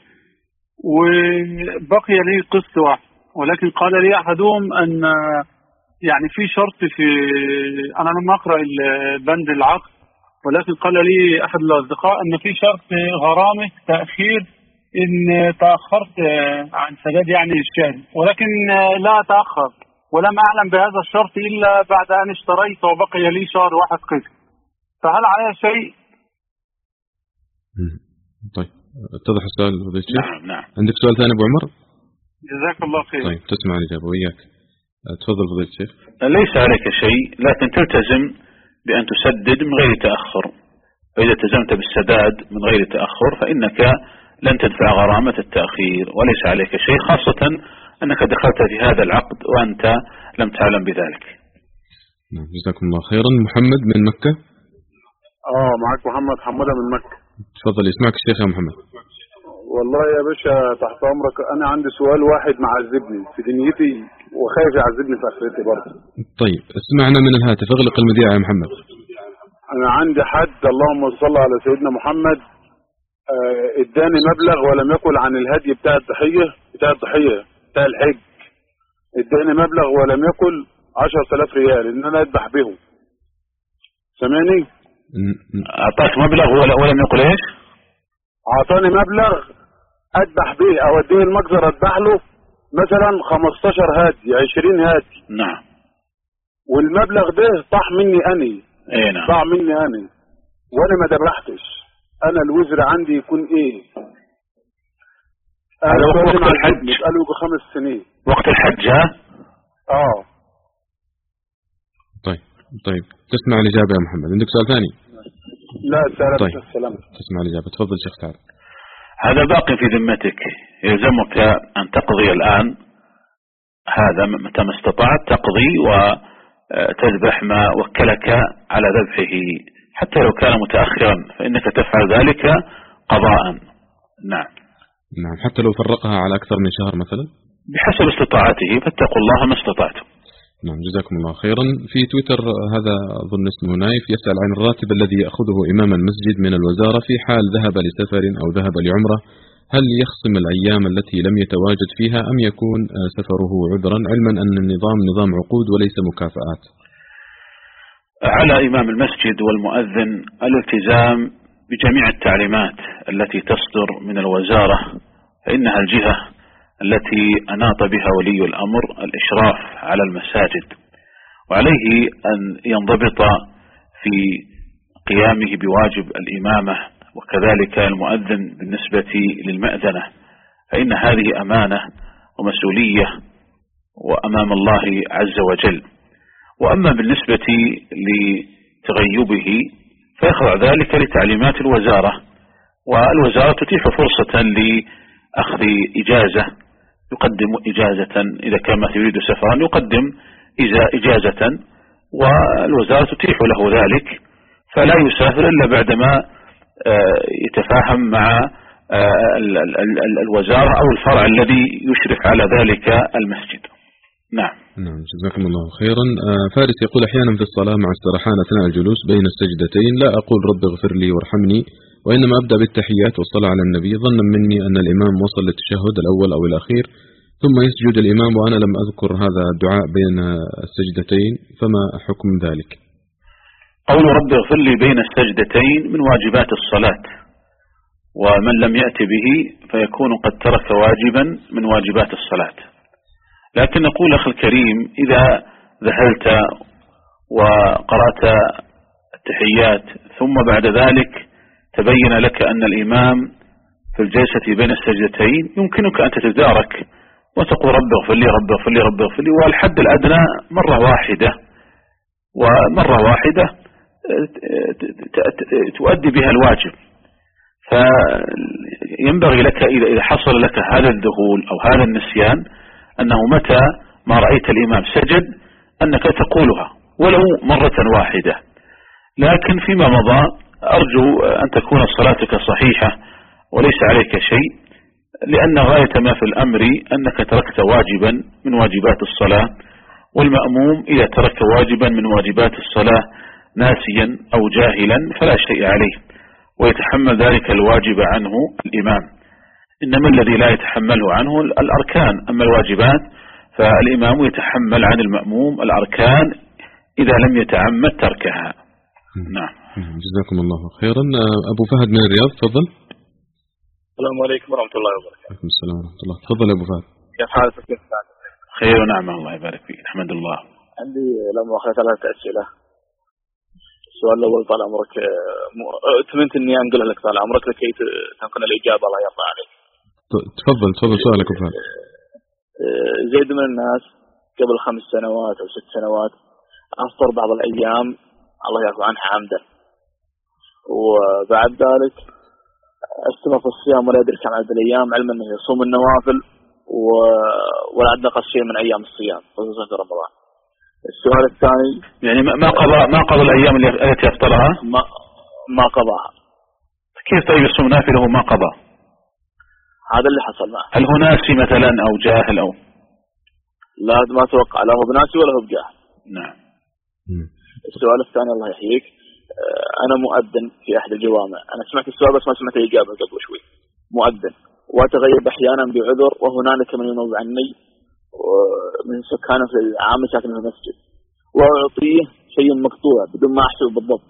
وبقي لي قسط واحد، ولكن قال لي أحدهم أن آه يعني في شرط في، أنا لما أقرأ البند العقد، ولكن قال لي أحد الأصدقاء أن في شرط غرامة تأخير إن تأخرت عن سداد يعني الشهر، ولكن لا أتأخر، ولم أعلم بهذا الشرط إلا بعد أن اشتريت وبقي لي شهر واحد قسط، فهل علي شيء؟
طيب اتضح السؤال فضيلة الشيخ؟
نعم نعم.
عندك سؤال ثاني أبو عمر؟
جزاك الله خير.
طيب تسمع الإجابة وإياك. تفضل فضيلة الشيخ.
ليس عليك شيء، لكن تلتزم بأن تسدد من غير تأخر، فإذا التزمت بالسداد من غير تأخر فإنك لن تدفع غرامة التأخير وليس عليك شيء، خاصة أنك دخلت في هذا العقد وأنت لم تعلم بذلك.
نعم جزاكم الله خيرا. محمد من مكة.
اه معك محمد حمودة من مكة.
تفضل يسمعك الشيخ يا محمد.
والله يا باشا تحت أمرك، أنا عندي سؤال واحد معذبني في دنيتي وخايف يعذبني في آخرتي برضه.
طيب اسمعنا من الهاتف، اغلق المذياع يا محمد.
أنا عندي حد اللهم صل على سيدنا محمد اداني آه مبلغ ولم يقل عن الهدي بتاع الضحية بتاع الضحية بتاع الحج، اداني مبلغ ولم يقل عشرة آلاف ريال إن أنا أذبح بهم. سامعني؟
أعطاك مبلغ ولم يقل إيش؟
أعطاني مبلغ أذبح به أو أديه المجزر أذبح له مثلا خمستاشر هادي عشرين هادي.
نعم.
والمبلغ ده طاح مني أني.
إيه نعم.
طاح مني أني وأنا ما ذبحتش. أنا الوزر عندي يكون إيه؟
هذا وقت الحج.
قالوا بخمس سنين.
وقت الحج ها؟
آه.
طيب طيب تسمع الإجابة يا محمد. عندك سؤال ثاني؟
لا سلام.
طيب.
السلام.
تسمع الإجابة. تفضل شيخ تعال.
هذا باقي في ذمتك، يلزمك أن تقضي الآن، هذا متى ما استطعت تقضي وتذبح ما وكلك على ذبحه حتى لو كان متأخرا، فإنك تفعل ذلك قضاء. نعم
نعم. حتى لو فرقها على أكثر من شهر مثلا؟
بحسب استطاعته، فاتقوا الله ما استطعتم.
نعم جزاكم الله خيرا. في تويتر هذا أظن اسمه نايف يسأل عن الراتب الذي يأخذه إمام المسجد من الوزارة في حال ذهب لسفر أو ذهب لعمرة، هل يخصم الأيام التي لم يتواجد فيها أم يكون سفره عذرا، علما أن النظام نظام عقود وليس مكافآت؟
على إمام المسجد والمؤذن الالتزام بجميع التعليمات التي تصدر من الوزارة، فإنها الجهة التي أناط بها ولي الأمر الإشراف على المساجد، وعليه أن ينضبط في قيامه بواجب الإمامة، وكذلك المؤذن بالنسبة للمأذنة، فإن هذه أمانة ومسؤولية وأمام الله عز وجل. وأما بالنسبة لتغيبه فيخضع ذلك لتعليمات الوزارة، والوزارة تتيح فرصة لأخذ إجازة، يقدم إجازة إذا كان ما يريد سفرا يقدم إجازة، والوزارة تتيح له ذلك، فلا يسافر إلا بعدما يتفاهم مع الوزارة أو الفرع الذي يشرف على ذلك المسجد. نعم.
نعم جزاكم الله خيرا. فارس يقول أحيانا في الصلاة مع استراحان أثناء الجلوس بين السجدتين لا أقول رب اغفر لي وارحمني، وإنما أبدأ بالتحيات والصلاة على النبي ظنا مني أن الإمام وصل للتشهد الأول أو الأخير ثم يسجد الإمام وأنا لم أذكر هذا الدعاء بين السجدتين، فما حكم ذلك؟
قول رب اغفر لي بين السجدتين من واجبات الصلاة، ومن لم يأتي به فيكون قد ترك واجبا من واجبات الصلاة. لكن نقول أخي الكريم إذا ذهلت وقرأت التحيات ثم بعد ذلك تبين لك أن الإمام في الجلسة بين السجدتين يمكنك أن تتدارك وتقول رب اغفر لي رب اغفر لي رب اغفر لي، والحد الأدنى مرة واحدة، ومرة واحدة تؤدي بها الواجب. فينبغي لك إذا حصل لك هذا الذهول أو هذا النسيان أنه متى ما رأيت الإمام سجد أنك تقولها ولو مرة واحدة. لكن فيما مضى أرجو أن تكون صلاتك صحيحة وليس عليك شيء، لأن غاية ما في الأمر أنك تركت واجبا من واجبات الصلاة، والمأموم إذا ترك واجبا من واجبات الصلاة ناسيا أو جاهلا فلا شيء عليه ويتحمل ذلك الواجب عنه الإمام، إنما الذي لا يتحمله عنه الأركان، أما الواجبات فالإمام يتحمل عن المأموم الأركان إذا لم يتعمد تركها. نعم
جزاكم الله خيرا. أبو فهد من الرياض تفضل.
السلام عليكم ورحمة الله وبركاته.
عليكم السلام ورحمة الله. تفضل يا أبو فهد.
كيف حالك؟ كيف حالك؟
خير ونعمة الله يبارك فيك. الحمد لله.
عندي لو مؤاخذة ثلاثة أسئلة. السؤال الأول طال عمرك أتمنى إني أنقلها لك طال عمرك لكي تكون الإجابة الله يرضى عليك.
تفضل تفضل سؤالك وفاء.
زيد من الناس قبل خمس سنوات أو ست سنوات أفطر بعض الأيام الله يعفو عنها عمدا، وبعد ذلك استمر في الصيام ولا يدري كم عدد الأيام، علما أنه يصوم النوافل ولا عد نقص شيء من أيام الصيام خصوصا في رمضان. السؤال الثاني
يعني ما قضى ما قضى الأيام التي أفطرها؟
ما ما قضاها.
كيف طيب يصوم نافله وما قضى؟
هذا اللي حصل معه.
هل هو ناسي مثلا أو جاهل أو؟
لا ما أتوقع لا هو بناسي ولا هو بجاهل.
نعم.
السؤال الثاني الله يحييك، أنا مؤذن في أحد الجوامع، أنا سمعت السؤال بس ما سمعت الإجابة قبل شوي. مؤذن وأتغيب أحيانا بعذر، وهنالك من ينوب عني من سكانه في العام ساكن في المسجد، وأعطيه شيء مقطوع بدون ما أحسب بالضبط.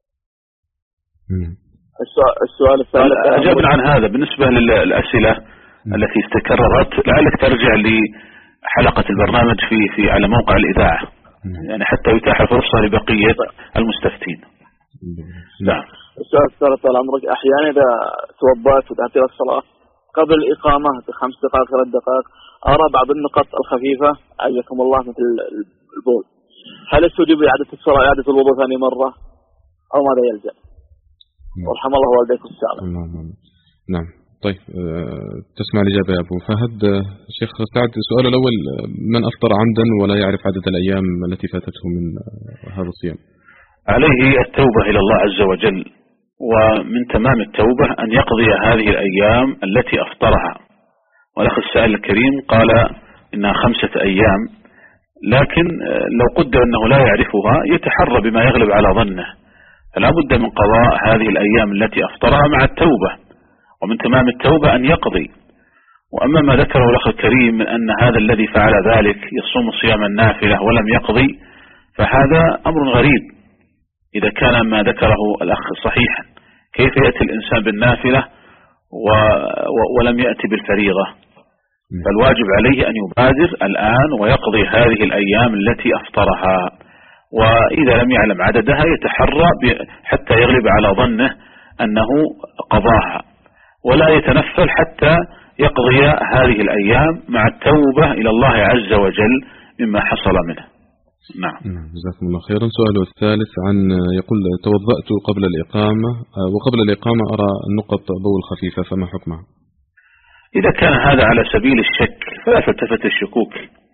السؤال الثالث
أجبنا عن هذا. بالنسبة للأسئلة التي استكررت لعلك ترجع لحلقة البرنامج في في على موقع الإذاعة، يعني حتى يتاح فرصة لبقية المستفتين.
نعم. السؤال الثالث طال عمرك، أحيانا إذا توضأت وذهبت إلى الصلاة قبل الإقامة بخمس دقائق ثلاث دقائق أرى بعض النقط الخفيفة عزكم الله مثل البول، هل استجيب إعادة الصلاة إعادة الوضوء ثاني مرة أو ماذا يلزم؟ ورحم الله والديكم السابق.
نعم. طيب أه تسمع الإجابة يا أبو فهد. شيخ سعد، السؤال الأول، من أفطر عمدا ولا يعرف عدد الأيام التي فاتته من هذا الصيام؟
عليه التوبة إلى الله عز وجل، ومن تمام التوبة أن يقضي هذه الأيام التي أفطرها. والأخ السائل الكريم قال إنها خمسة أيام، لكن لو قدر أنه لا يعرفها يتحرى بما يغلب على ظنه، فلا بد من قضاء هذه الأيام التي أفطرها مع التوبة، ومن تمام التوبة أن يقضي. وأما ما ذكره الأخ الكريم من أن هذا الذي فعل ذلك يصوم صيام النافلة ولم يقضي، فهذا أمر غريب إذا كان ما ذكره الأخ صحيحا. كيف يأتي الإنسان بالنافلة و... و... ولم يأتي بالفريضة؟ فالواجب عليه أن يبادر الآن ويقضي هذه الأيام التي أفطرها، وإذا لم يعلم عددها يتحرى ب... حتى يغلب على ظنه أنه قضاها، ولا يتنفل حتى يقضي هذه الأيام مع التوبة إلى الله عز وجل مما حصل منه. نعم.
جزاكم الله خيرا. سؤاله الثالث عن يقول توضأت قبل الإقامة وقبل الإقامة أرى النقط بول خفيفة، فما حكمها؟
إذا كان هذا على سبيل الشك فلا تلتفت الشكوك.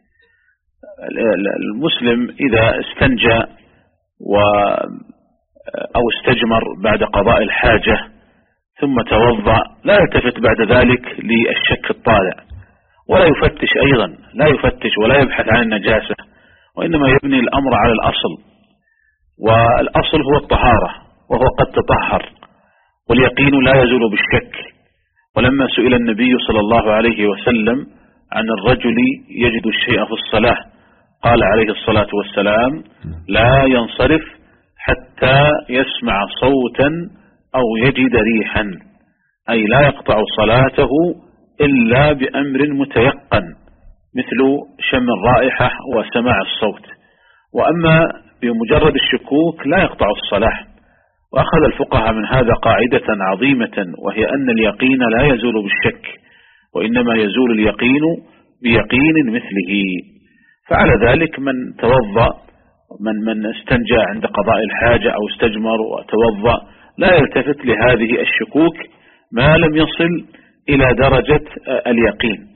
المسلم إذا استنجى و أو استجمر بعد قضاء الحاجة ثم توضأ لا يلتفت بعد ذلك للشك الطالع، ولا يفتش أيضا، لا يفتش ولا يبحث عن النجاسة، وإنما يبني الأمر على الأصل، والأصل هو الطهارة، وهو قد تطهر، واليقين لا يزول بالشك. ولما سئل النبي صلى الله عليه وسلم عن الرجل يجد الشيء في الصلاة قال عليه الصلاة والسلام لا ينصرف حتى يسمع صوتا أو يجد ريحا، أي لا يقطع صلاته إلا بأمر متيقن مثل شم الرائحة وسماع الصوت. وأما بمجرد الشكوك لا يقطع الصلاة. وأخذ الفقهاء من هذا قاعدة عظيمة، وهي أن اليقين لا يزول بالشك، وإنما يزول اليقين بيقين مثله. فعلى ذلك من توضأ من من استنجى عند قضاء الحاجة أو استجمر وتوضأ لا يلتفت لهذه الشكوك ما لم يصل إلى درجة اليقين.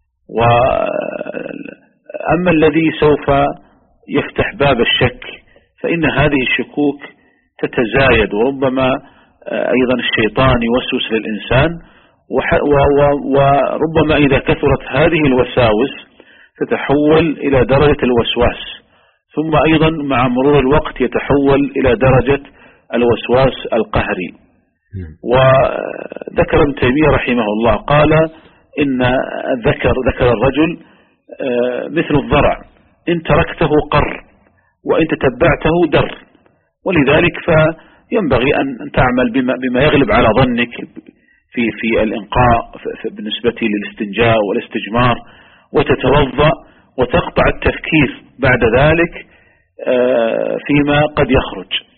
وأما الذي سوف يفتح باب الشك فإن هذه الشكوك تتزايد، وربما أيضا الشيطان يوسوس للإنسان، وربما إذا كثرت هذه الوساوس تتحول إلى درجة الوسواس، ثم أيضا مع مرور الوقت يتحول إلى درجة الوسواس القهري. وذكر ابن تيمية رحمه الله قال إن الذكر ذكر الرجل مثل الضرع، إن تركته قر وإن تتبعته در، ولذلك فينبغي أن تعمل بما, بما يغلب على ظنك في في الإنقاء بالنسبة للاستنجاء والاستجمار، وتتوضأ وتقطع التفكير بعد ذلك فيما قد يخرج.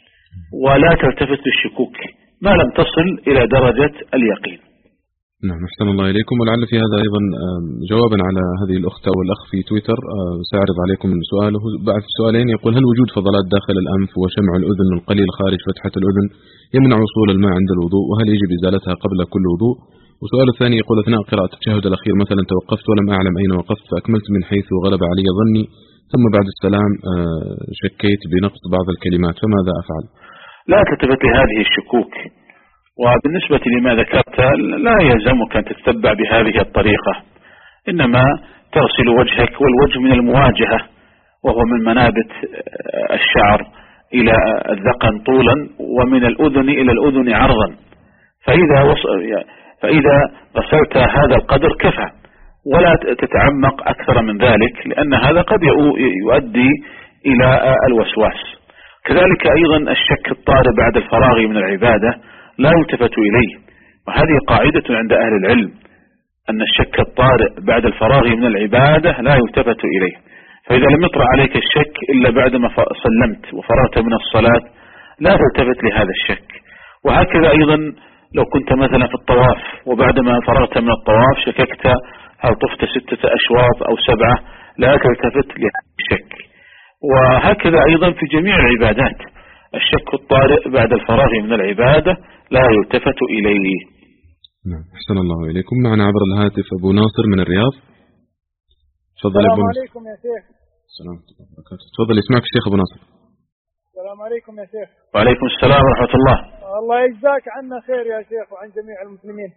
ولا تلتفت للشكوك ما لم تصل إلى درجة اليقين.
نعم، أحسن الله إليكم. ولعل في هذا أيضا جوابا على هذه الأخت أو الأخ في تويتر، سأعرض عليكم سؤاله بعد سؤالين. يقول: هل وجود فضلات داخل الأنف وشمع الأذن القليل خارج فتحة الأذن يمنع وصول الماء عند الوضوء، وهل يجب إزالتها قبل كل وضوء؟ وسؤال الثاني يقول: أثناء قراءة التشهد الأخير مثلا توقفت ولم أعلم أين وقفت، فأكملت من حيث غلب علي ظني، ثم بعد السلام شكيت بنقص بعض الكلمات، فماذا أفعل؟
لا تلتفت لهذه الشكوك. وبالنسبة لما ذكرت لا يلزمك أن تتبع بهذه الطريقة، إنما تغسل وجهك، والوجه من المواجهة وهو من منابت الشعر إلى الذقن طولا ومن الأذن إلى الأذن عرضا، فإذا, وص... فإذا غسلت هذا القدر كفى، ولا تتعمق أكثر من ذلك، لأن هذا قد يؤدي إلى الوسواس. كذلك أيضا الشك الطارئ بعد الفراغ من العبادة لا يلتفت إليه، وهذه قاعدة عند أهل العلم أن الشك الطارئ بعد الفراغ من العبادة لا يلتفت إليه. فإذا لم يطرأ عليك الشك إلا بعدما سلمت وفرغت من الصلاة لا تلتفت لهذا الشك. وهكذا أيضا لو كنت مثلا في الطواف وبعدما فرغت من الطواف شككت هل طفت ستة أشواط أو سبعة، لا تلتفت لهذا الشك. وهكذا أيضا في جميع العبادات الشك الطارئ بعد الفراغ من العبادة لا يلتفت إليه.
نعم، أحسن الله إليكم. معنا عبر الهاتف أبو ناصر من الرياض. تفضل يا أبو ناصر.
السلام عليكم يا شيخ.
السلام عليكم ورحمة الله وبركاته. تفضل، يسمعك الشيخ أبو ناصر.
السلام عليكم يا شيخ.
وعليكم السلام ورحمة الله.
الله يجزاك عنا خير يا شيخ وعن جميع المسلمين.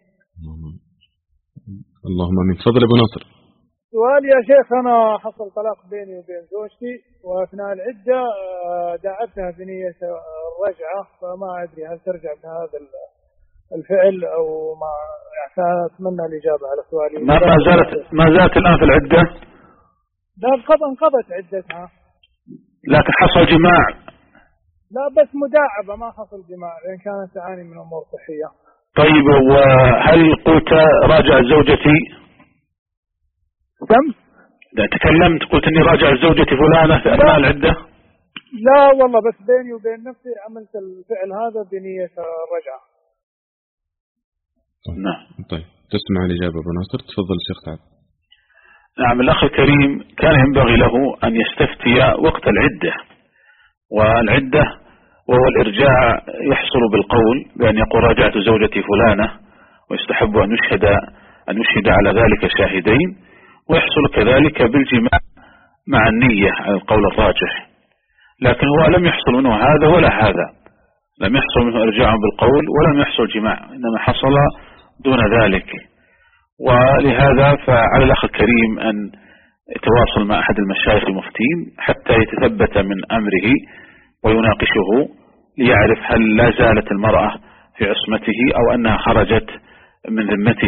اللهم آمين. تفضل يا أبو ناصر.
سؤال يا شيخ، أنا حصل طلاق بيني وبين زوجتي، وأثناء العدة دعتها بنية الرجعة، فما أدري هل ترجع بهذا الفعل أو ما، يعني أتمنى الإجابة على سؤالي.
ما ما زالت ما زالت الآن في العدة؟
لا، انقضت عدتها.
لكن حصل جماع؟
لا، بس مداعبة، ما حصل جماع، لأن كانت تعاني من أمور صحية.
طيب، وهل قلت راجع زوجتي؟
كم؟
تكلمت قلت اني راجع زوجتي فلانة في اثناء العدة؟
لا والله، بس بيني وبين نفسي عملت الفعل هذا بنية الرجعة.
طيب.
نعم.
طيب، تسمع الإجابة أبو ناصر. تفضل الشيخ تعب.
نعم، الأخ الكريم كان ينبغي له أن يستفتي وقت العدة، والعدة وهو الإرجاع يحصل بالقول بأن يقول راجعت زوجتي فلانة، ويستحب أن يشهد أن يشهد على ذلك شاهدين، ويحصل كذلك بالجماع مع النية على القول الراجح. لكن هو لم يحصل منه هذا ولا هذا، لم يحصل منه إرجاع بالقول ولم يحصل جماع، إنما حصل دون ذلك. ولهذا فعلى الأخ الكريم أن يتواصل مع أحد المشايخ المفتين حتى يتثبت من أمره ويناقشه، ليعرف هل لا زالت المرأة في عصمته أو أنها خرجت من ذمته.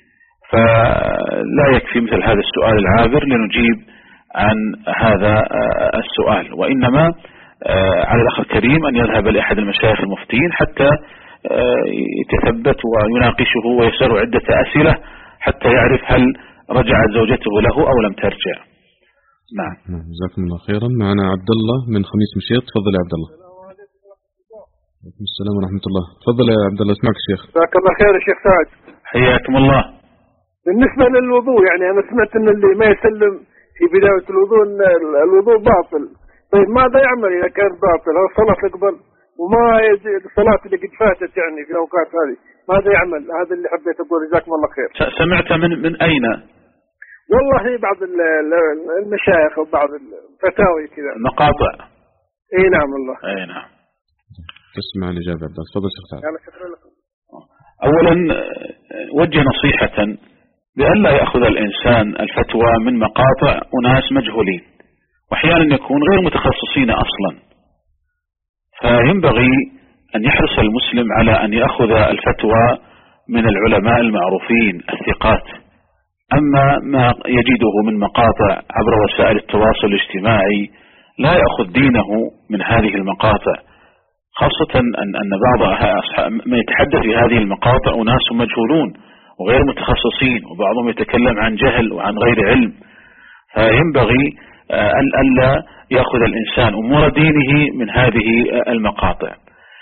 فلا يكفي مثل هذا السؤال العابر لنجيب عن هذا السؤال، وإنما على الأخ الكريم أن يذهب لأحد المشايخ المفتين حتى يتثبت ويناقشه ويسأل عدة أسئلة حتى يعرف هل رجعت زوجته له أو لم ترجع. نعم.
جزاكم الله خيرا. معنا عبد الله من خميس مشيط. تفضل يا عبد الله. وعليكم السلام ورحمة الله. تفضل يا عبد الله، اسمعك الشيخ.
جزاك الله خير يا شيخ سعد.
حياكم الله.
بالنسبة للوضوء، يعني أنا سمعت أن اللي ما يسلم في بداية الوضوء الوضوء باطل. طيب ماذا يعمل إذا كان باطل؟ هل الصلاة تقبل وما الصلاة اللي قد فاتت يعني في الأوقات هذه ماذا يعمل؟ هذا اللي حبيت أقول. جزاكم الله خير.
سمعت من من أين؟
والله بعض المشايخ وبعض الفتاوي كذا،
مقاطع.
اي نعم والله.
اي نعم.
تسمع الإجابة عبد الله. تفضل شيخ سعد.
شكرا لكم.
أولا وجه نصيحة بأن لا يأخذ الإنسان الفتوى من مقاطع أناس مجهولين، وأحيانا يكون غير متخصصين أصلا، فينبغي أن يحرص المسلم على أن يأخذ الفتوى من العلماء المعروفين الثقات. أما ما يجده من مقاطع عبر وسائل التواصل الاجتماعي لا يأخذ دينه من هذه المقاطع، خاصة أن أن بعض من يتحدث في هذه المقاطع أناس مجهولون وغير متخصصين، وبعضهم يتكلم عن جهل وعن غير علم. فينبغي أن ألا يأخذ الإنسان أمور دينه من هذه المقاطع.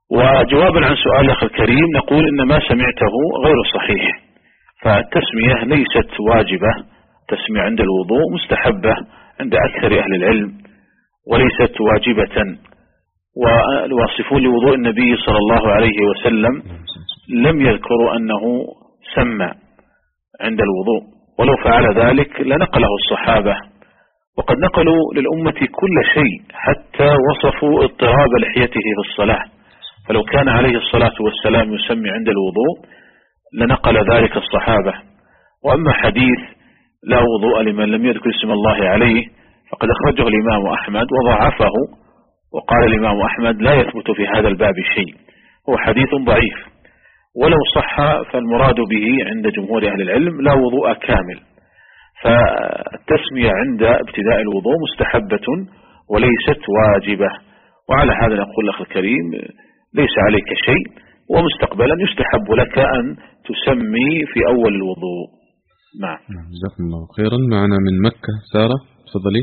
وجوابا عن سؤال الأخ الكريم نقول إن ما سمعته غير صحيح، فالتسمية ليست واجبة، التسمية عند الوضوء مستحبة عند أكثر أهل العلم وليست واجبة. والواصفون لوضوء النبي صلى الله عليه وسلم لم يذكروا أنه سمى عند الوضوء، ولو فعل ذلك لنقله الصحابة، وقد نقلوا للأمة كل شيء حتى وصفوا اضطراب لحيته في الصلاة، فلو كان عليه الصلاة والسلام يسمي عند الوضوء لنقل ذلك الصحابة. وأما حديث لا وضوء لمن لم يذكر اسم الله عليه فقد أخرجه الإمام أحمد وضعفه، وقال الإمام أحمد لا يثبت في هذا الباب شيء، هو حديث ضعيف، ولو صح فالمراد به عند جمهور أهل العلم لا وضوء كامل. فالتسمية عند ابتداء الوضوء مستحبة وليست واجبة، وعلى هذا نقول لك الكريم ليس عليك شيء، ومستقبلا يستحب لك أن تسمي في أول الوضوء. نعم.
جزاكم الله خيرا. معنا من مكة سارة، تفضلي.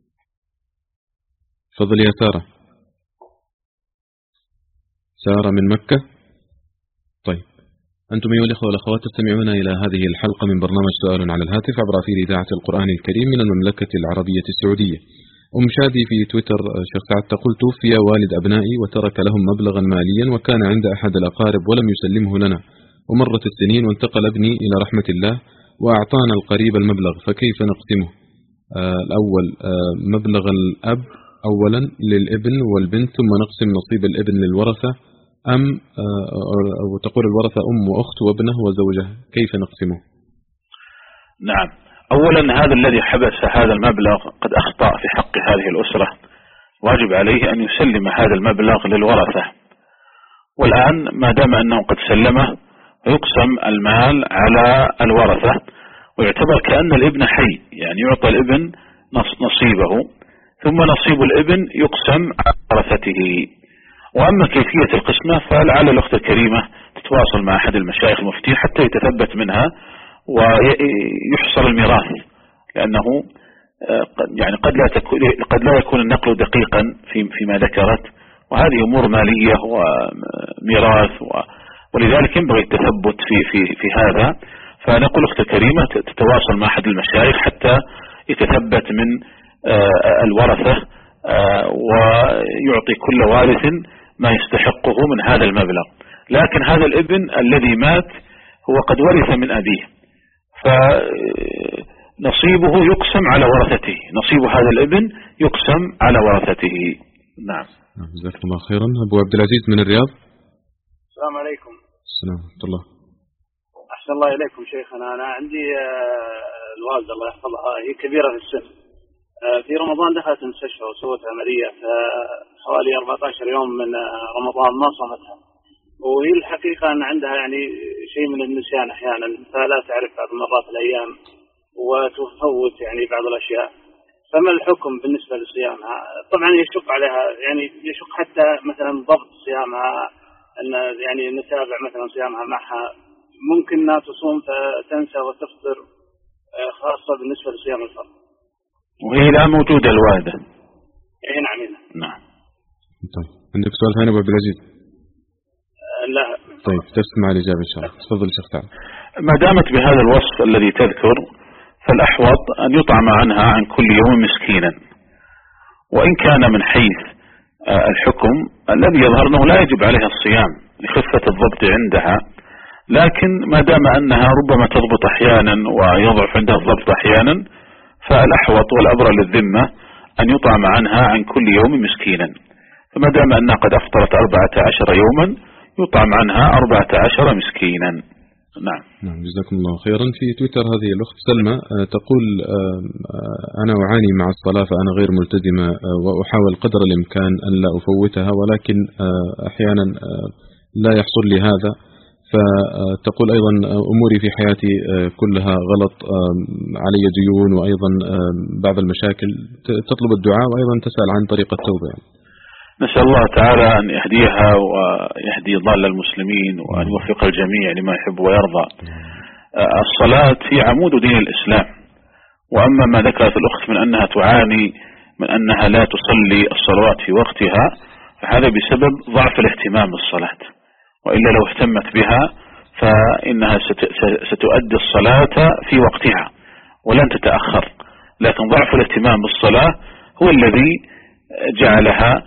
تفضلي يا سارة. سارة من مكة. طيب، أنتم أيها الإخوة والأخوات تستمعون إلى هذه الحلقة من برنامج سؤال على الهاتف عبر أثير إذاعة القرآن الكريم من المملكة العربية السعودية. أم شادي في تويتر شيخ سعد تقول: توفي والد أبنائي وترك لهم مبلغا ماليا وكان عند أحد الأقارب ولم يسلمه لنا، ومرت السنين وانتقل ابني إلى رحمة الله وأعطانا القريب المبلغ، فكيف نقسمه؟ آه الأول آه مبلغ الأب أولا للابن والبنت، ثم نقسم نصيب الابن للورثة، أم آه وتقول الورثة أم وأخت وابنه وزوجه، كيف نقسمه؟
نعم، أولا هذا الذي حبس هذا المبلغ قد أخطأ في حق هذه الأسرة، واجب عليه أن يسلم هذا المبلغ للورثة، والآن ما دام أنه قد سلمه يقسم المال على الورثة، ويعتبر كأن الابن حي، يعني يعطى الابن نصيبه ثم نصيب الابن يقسم على ورثته. وأما كيفية القسمة فلعل الأخت الكريمة تتواصل مع أحد المشايخ المفتين حتى يتثبت منها ويحصل الميراث، لأنه يعني قد لا تكون قد لا يكون النقل دقيقا في فيما ذكرت، وهذه أمور مالية وميراث، ولذلك ينبغي التثبت في في في هذا. فنقول أخت الكريمة تتواصل مع أحد المشايخ حتى يتثبت من الورثة ويعطي كل وارث ما يستحقه من هذا المبلغ. لكن هذا الابن الذي مات هو قد ورث من أبيه، فنصيبه يقسم على ورثته، نصيب هذا الابن يقسم على ورثته. نعم.
جزاكم الله خيرا. أبو عبد العزيز من الرياض.
السلام عليكم.
السلام ورحمة الله.
أحسن الله إليكم شيخنا. أنا عندي الوالدة الله يحفظها هي كبيرة في السن، في رمضان دخلت المستشفى وسوت عملية حوالي أربعة عشر يوم من رمضان ما صمتها، وهي الحقيقة أن عندها يعني شيء من النسيان أحيانا، فلا تعرف بعض المرات الأيام وتفوت يعني بعض الأشياء، فما الحكم بالنسبة لصيامها؟ طبعا يشق عليها، يعني يشق حتى مثلا ضبط صيامها، أن يعني نتابع مثلا صيامها معها، ممكن أنها تصوم فتنسى وتفطر، خاصة بالنسبة لصيام الفرض.
وهي لا موجودة الوالدة.
اي نعم.
نعم.
طيب، عندك سؤال ثاني ابو عبد العزيز؟
لا.
طيب تسمع الإجابة إن شاء الله. تفضل شيخ تعال.
ما دامت بهذا الوصف الذي تذكر فالأحوط أن يطعم عنها عن كل يوم مسكينا، وإن كان من حيث الحكم الذي يظهر أنه لا يجب عليها الصيام لخفة الضبط عندها، لكن ما دام أنها ربما تضبط أحيانا ويضعف عندها الضبط أحيانا، فالأحوط والأبرى للذمة أن يطعم عنها عن كل يوم مسكينا، فما دام أنها قد أفطرت أربعة عشر يوما يطعم عنها أربعة عشر مسكينا. نعم.
نعم جزاكم الله خيرا. في تويتر هذه الأخت سلمى تقول: أنا أعاني مع الصلاة فأنا غير ملتزمة وأحاول قدر الإمكان أن لا أفوتها، ولكن أحيانا لا يحصل لي هذا، فتقول أيضا أموري في حياتي كلها غلط، علي ديون وأيضا بعض المشاكل، تطلب الدعاء وأيضا تسأل عن طريقة التوبة. يعني
نسأل الله تعالى أن يهديها ويهدي ضال المسلمين وأن يوفق الجميع لما يحب ويرضى. الصلاة هي عمود دين الإسلام، وأما ما ذكرت الأخت من أنها تعاني من أنها لا تصلي الصلوات في وقتها، فهذا بسبب ضعف الاهتمام بالصلاة، وإلا لو اهتمت بها فإنها ستؤدي الصلاة في وقتها ولن تتأخر، لكن ضعف الاهتمام بالصلاة هو الذي جعلها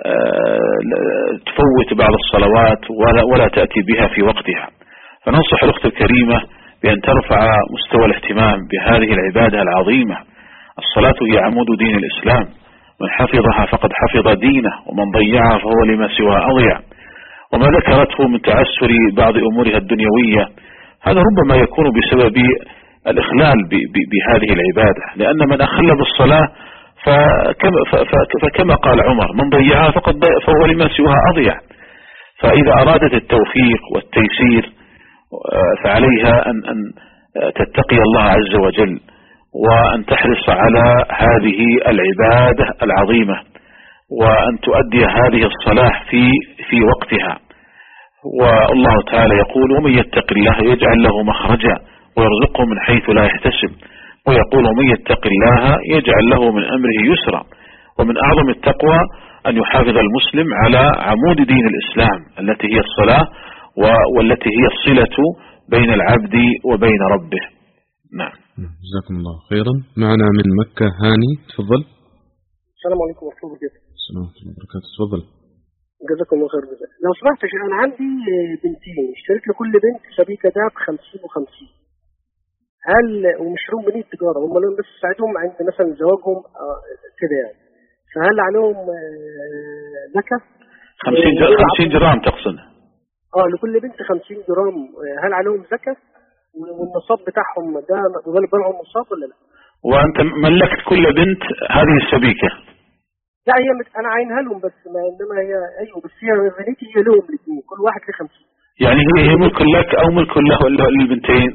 تفوت بعض الصلوات ولا, ولا تأتي بها في وقتها. فننصح الأخت الكريمة بأن ترفع مستوى الاهتمام بهذه العبادة العظيمة. الصلاة هي عمود دين الإسلام، من حفظها فقد حفظ دينه، ومن ضيعها فهو لما سوى أضيع. وما ذكرته من تعسر بعض أمورها الدنيوية هذا ربما يكون بسبب الإخلال بهذه العبادة، لأن من أخل بالصلاة فكما, فكما قال عمر من ضيعها فقد فهو لما سواها أضيع. فإذا أرادت التوفيق والتيسير فعليها أن, أن تتقي الله عز وجل، وأن تحرص على هذه العبادة العظيمة، وأن تؤدي هذه الصلاة في في وقتها. والله تعالى يقول ومن يتق الله يجعل له مخرجا ويرزقه من حيث لا يحتسب، ويقول ومن يتق الله يجعل له من أمره يسرا. ومن أعظم التقوى أن يحافظ المسلم على عمود دين الإسلام التي هي الصلاة، والتي هي الصلة بين العبد وبين ربه. نعم.
جزاكم الله خيرا. معنا من مكة هاني، تفضل.
السلام عليكم ورحمة الله وبركاته.
السلام عليكم ورحمة الله وبركاته، تفضل.
جزاكم الله خير جزاك. لو سمحت يا شيخ، أنا عندي بنتين، اشتريت لكل بنت سبيكة دهب خمسين وخمسين. هل ومشروم بنية تجارة، هم لهم بس ساعدهم عند مثلا زواجهم كده يعني، فهل عليهم زكاة؟
خمسين جرام تقصد؟
اه لكل بنت خمسين جرام، هل عليهم زكاة؟ والنصاب بتاعهم ده بغالب بالهم النصاب ولا لا؟
وأنت ملكت كل بنت هذه السبيكة؟
لا هي مت... أنا عينها لهم بس، ما إنما هي أيوه بس هي بنيتي هي لهم الاثنين، كل واحد له خمسين.
يعني هي هي ملك لك أو ملك له للبنتين؟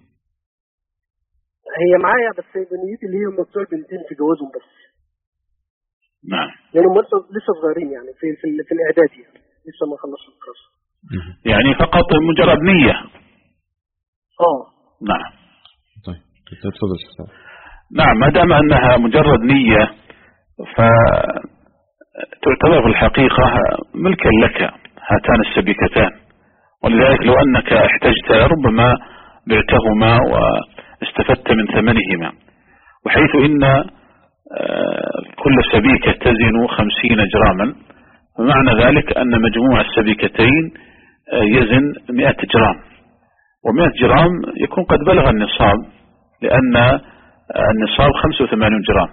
هي معايا بس بنيتي اللي هي بتوع البنتين في جوازهم بس.
نعم.
يعني هم لسه صغيرين يعني في في, في الإعداد يعني، لسه ما خلصوا الدراسة.
يعني فقط مجرد نية.
اه.
نعم.
طيب تفضل.
نعم، ما دام أنها مجرد نية فتعتبر في الحقيقة ملكا لك هاتان السبيكتان، ولذلك لو أنك احتجت ربما بعتهما واستفدت من ثمنهما، وحيث إن كل سبيكة تزن خمسين جراما، فمعنى ذلك أن مجموع السبيكتين يزن مئة جرام، ومئة جرام يكون قد بلغ النصاب، لأن النصاب خمسة وثمانين جرام.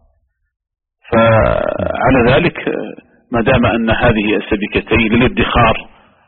فعلى ذلك ما دام أن هذه السبيكتين للادخار،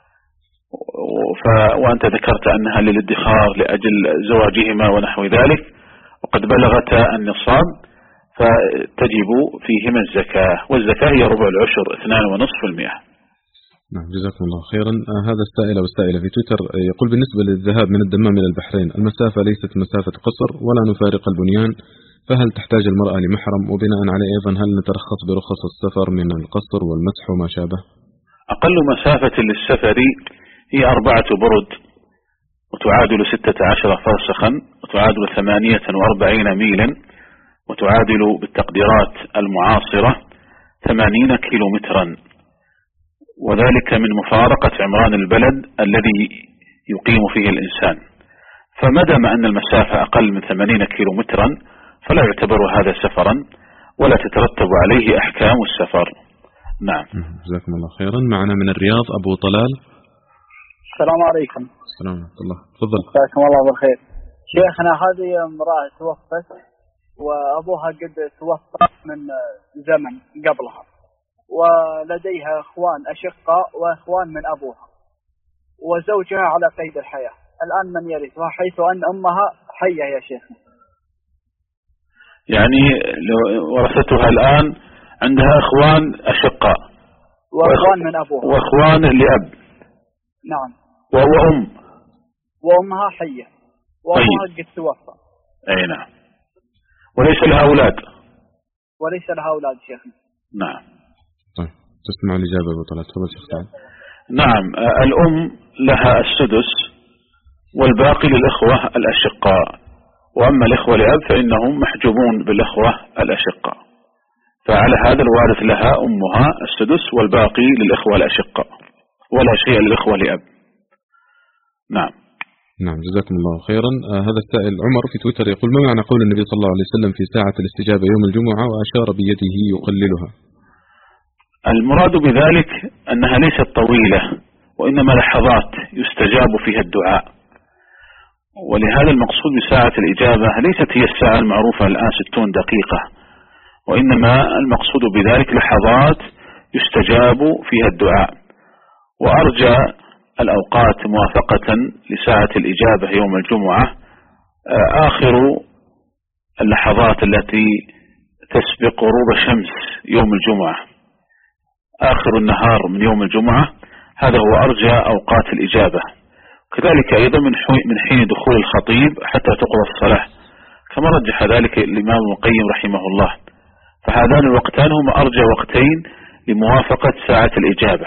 وأنت ذكرت أنها للادخار لأجل زواجهما ونحو ذلك، وقد بلغت النصاب، فتجب فيهما الزكاة، والزكاة هي ربع العشر اثنان ونصف المئة.
نعم جزاكم الله خيرا. آه هذا السائل والسائلة في تويتر يقول بالنسبة للذهاب من الدمام إلى البحرين المسافة ليست مسافة قصر ولا نفارق البنيان، فهل تحتاج المرأة لمحرم؟ وبناء عليه أيضا هل نترخص برخص السفر من القصر والمسح وما شابه؟
أقل مسافة للسفر هي أربعة برد، وتعادل ستة عشر فرسخا، وتعادل ثمانية وأربعين ميلا، وتعادل بالتقديرات المعاصرة ثمانين كيلومترا، وذلك من مفارقة عمران البلد الذي يقيم فيه الإنسان. فمدام أن المسافة أقل من ثمانين كيلومترا فلا يعتبر هذا سفرا ولا تترتب عليه أحكام السفر. نعم.
جزاكم الله خيرا. معنا من الرياض أبو طلال.
السلام عليكم.
السلام ورحمة الله، تفضل.
جزاكم الله بالخير. شيخنا هذه امرأة توفت وأبوها قد توفى من زمن قبلها، ولديها إخوان أشقاء وإخوان من أبوها، وزوجها على قيد الحياة. الآن من يرثها حيث أن أمها حية يا شيخ؟
يعني ورثتها الآن عندها إخوان أشقاء
وإخوان من أبوها
وإخوان لأب.
نعم.
وأم
وأمها حية وأمها قد توفى.
أي نعم. وليس لها أولاد.
وليس لها أولاد شيخنا.
نعم.
طيب تسمع الإجابة أبو طلال، تفضل شيخ سعد.
نعم، الأم لها السدس والباقي للإخوة الأشقاء، وأما الإخوة لأب فإنهم محجوبون بالإخوة الأشقاء. فعلى هذا الوارث لها أمها السدس والباقي للإخوة الأشقاء، ولا شيء للإخوة لأب. نعم.
نعم جزاكم الله خيرا. آه هذا السائل عمر في تويتر يقول: ما معنى قول النبي صلى الله عليه وسلم في ساعة الاستجابة يوم الجمعة وأشار بيده يقللها؟
المراد بذلك أنها ليست طويلة، وإنما لحظات يستجاب فيها الدعاء، ولهذا المقصود بساعة الإجابة ليست هي الساعة المعروفة الآن ستون دقيقة، وإنما المقصود بذلك لحظات يستجاب فيها الدعاء. وأرجى الأوقات موافقة لساعة الإجابة يوم الجمعة آخر اللحظات التي تسبق غروب الشمس يوم الجمعة، آخر النهار من يوم الجمعة، هذا هو أرجى أوقات الإجابة. كذلك أيضا من حين دخول الخطيب حتى تقضى الصلاة، كما رجح ذلك الإمام ابن القيم رحمه الله. فهذان الوقتان هما أرجى وقتين لموافقة ساعة الإجابة،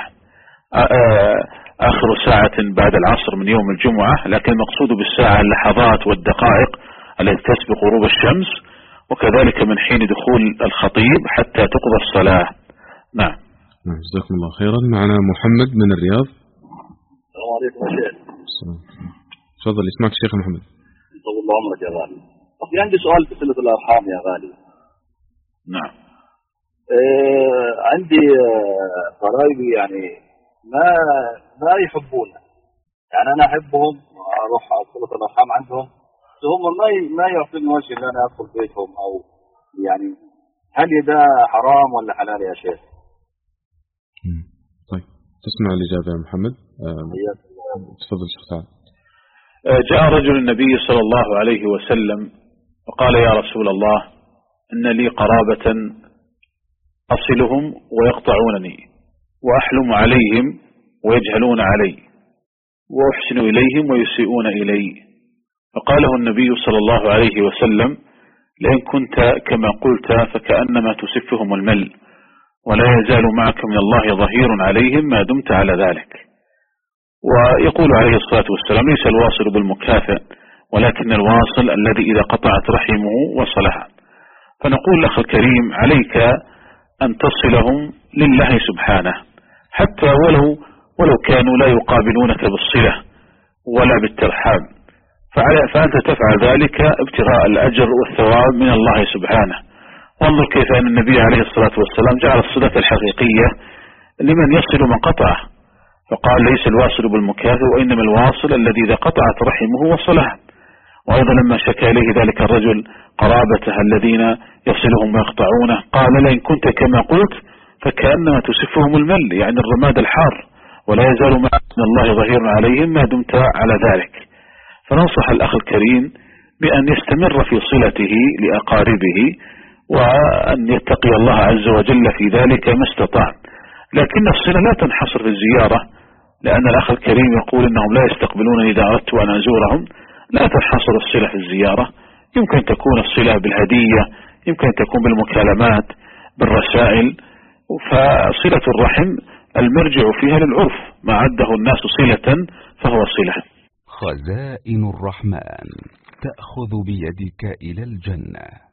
آخر ساعة بعد العصر من يوم الجمعة، لكن المقصود بالساعة اللحظات والدقائق التي تسبق غروب الشمس، وكذلك من حين دخول الخطيب حتى تقضى الصلاة. نعم.
نعم جزاكم الله خيرا. معنا محمد من الرياض.
السلام عليكم يا شيخ.
تفضل يسمعك الشيخ محمد.
طول الله عمرك يا غالي. أخي عندي سؤال بصلة الأرحام يا غالي.
نعم.
آه عندي آه قرايبي يعني ما ما يحبونا، يعني أنا أحبهم أروح صلة الأرحام عندهم، هم ما ما يعطوني وجه إن أنا أدخل بيتهم، أو يعني هل ده حرام ولا حلال يا شيخ؟
طيب تسمع الإجابة يا محمد. تفضل شيخ سعد.
جاء رجل النبي صلى الله عليه وسلم وقال: يا رسول الله، إن لي قرابة أصلهم ويقطعونني، وأحلم عليهم ويجهلون علي، وأحسن إليهم ويسيئون إلي. فقاله النبي صلى الله عليه وسلم: لئن كنت كما قلت فكأنما تسفهم المل، ولا يزال معك من الله ظهير عليهم ما دمت على ذلك. ويقول عليه الصلاة والسلام: ليس الواصل بالمكافئ، ولكن الواصل الذي إذا قطعت رحمه وصلها. فنقول الأخ الكريم: عليك أن تصلهم لله سبحانه، حتى ولو ولو كانوا لا يقابلونك بالصلة ولا بالترحاب، فأنت تفعل ذلك ابتغاء الأجر والثواب من الله سبحانه. وانظر كيف أن النبي عليه الصلاة والسلام جعل الصلة الحقيقية لمن يصل من قطعه، فقال: ليس الواصل بالمكافئ، وإنما الواصل الذي إذا قطعت رحمه وصلها. وأيضا لما شكى إليه ذلك الرجل قرابته الذين يصلهم ويقطعونه، قال: لئن كنت كما قلت فكأنما تسفهم المل، يعني الرماد الحار، ولا يزال معك من الله ظهير عليهم ما دمت على ذلك. فننصح الأخ الكريم بأن يستمر في صلته لأقاربه، وأن يتقي الله عز وجل في ذلك ما استطاع. لكن الصلة لا تنحصر في الزيارة، لأن الأخ الكريم يقول إنهم لا يستقبلونني إذا أردت أن أزورهم. لا تنحصر الصلة في الزيارة، يمكن تكون الصلة بالهدية، يمكن تكون بالمكالمات، بالرسائل. فصلة الرحم المرجع فيها للعرف، ما عده الناس صلة فهو صلة.
خزائن الرحمن تأخذ بيدك إلى الجنة.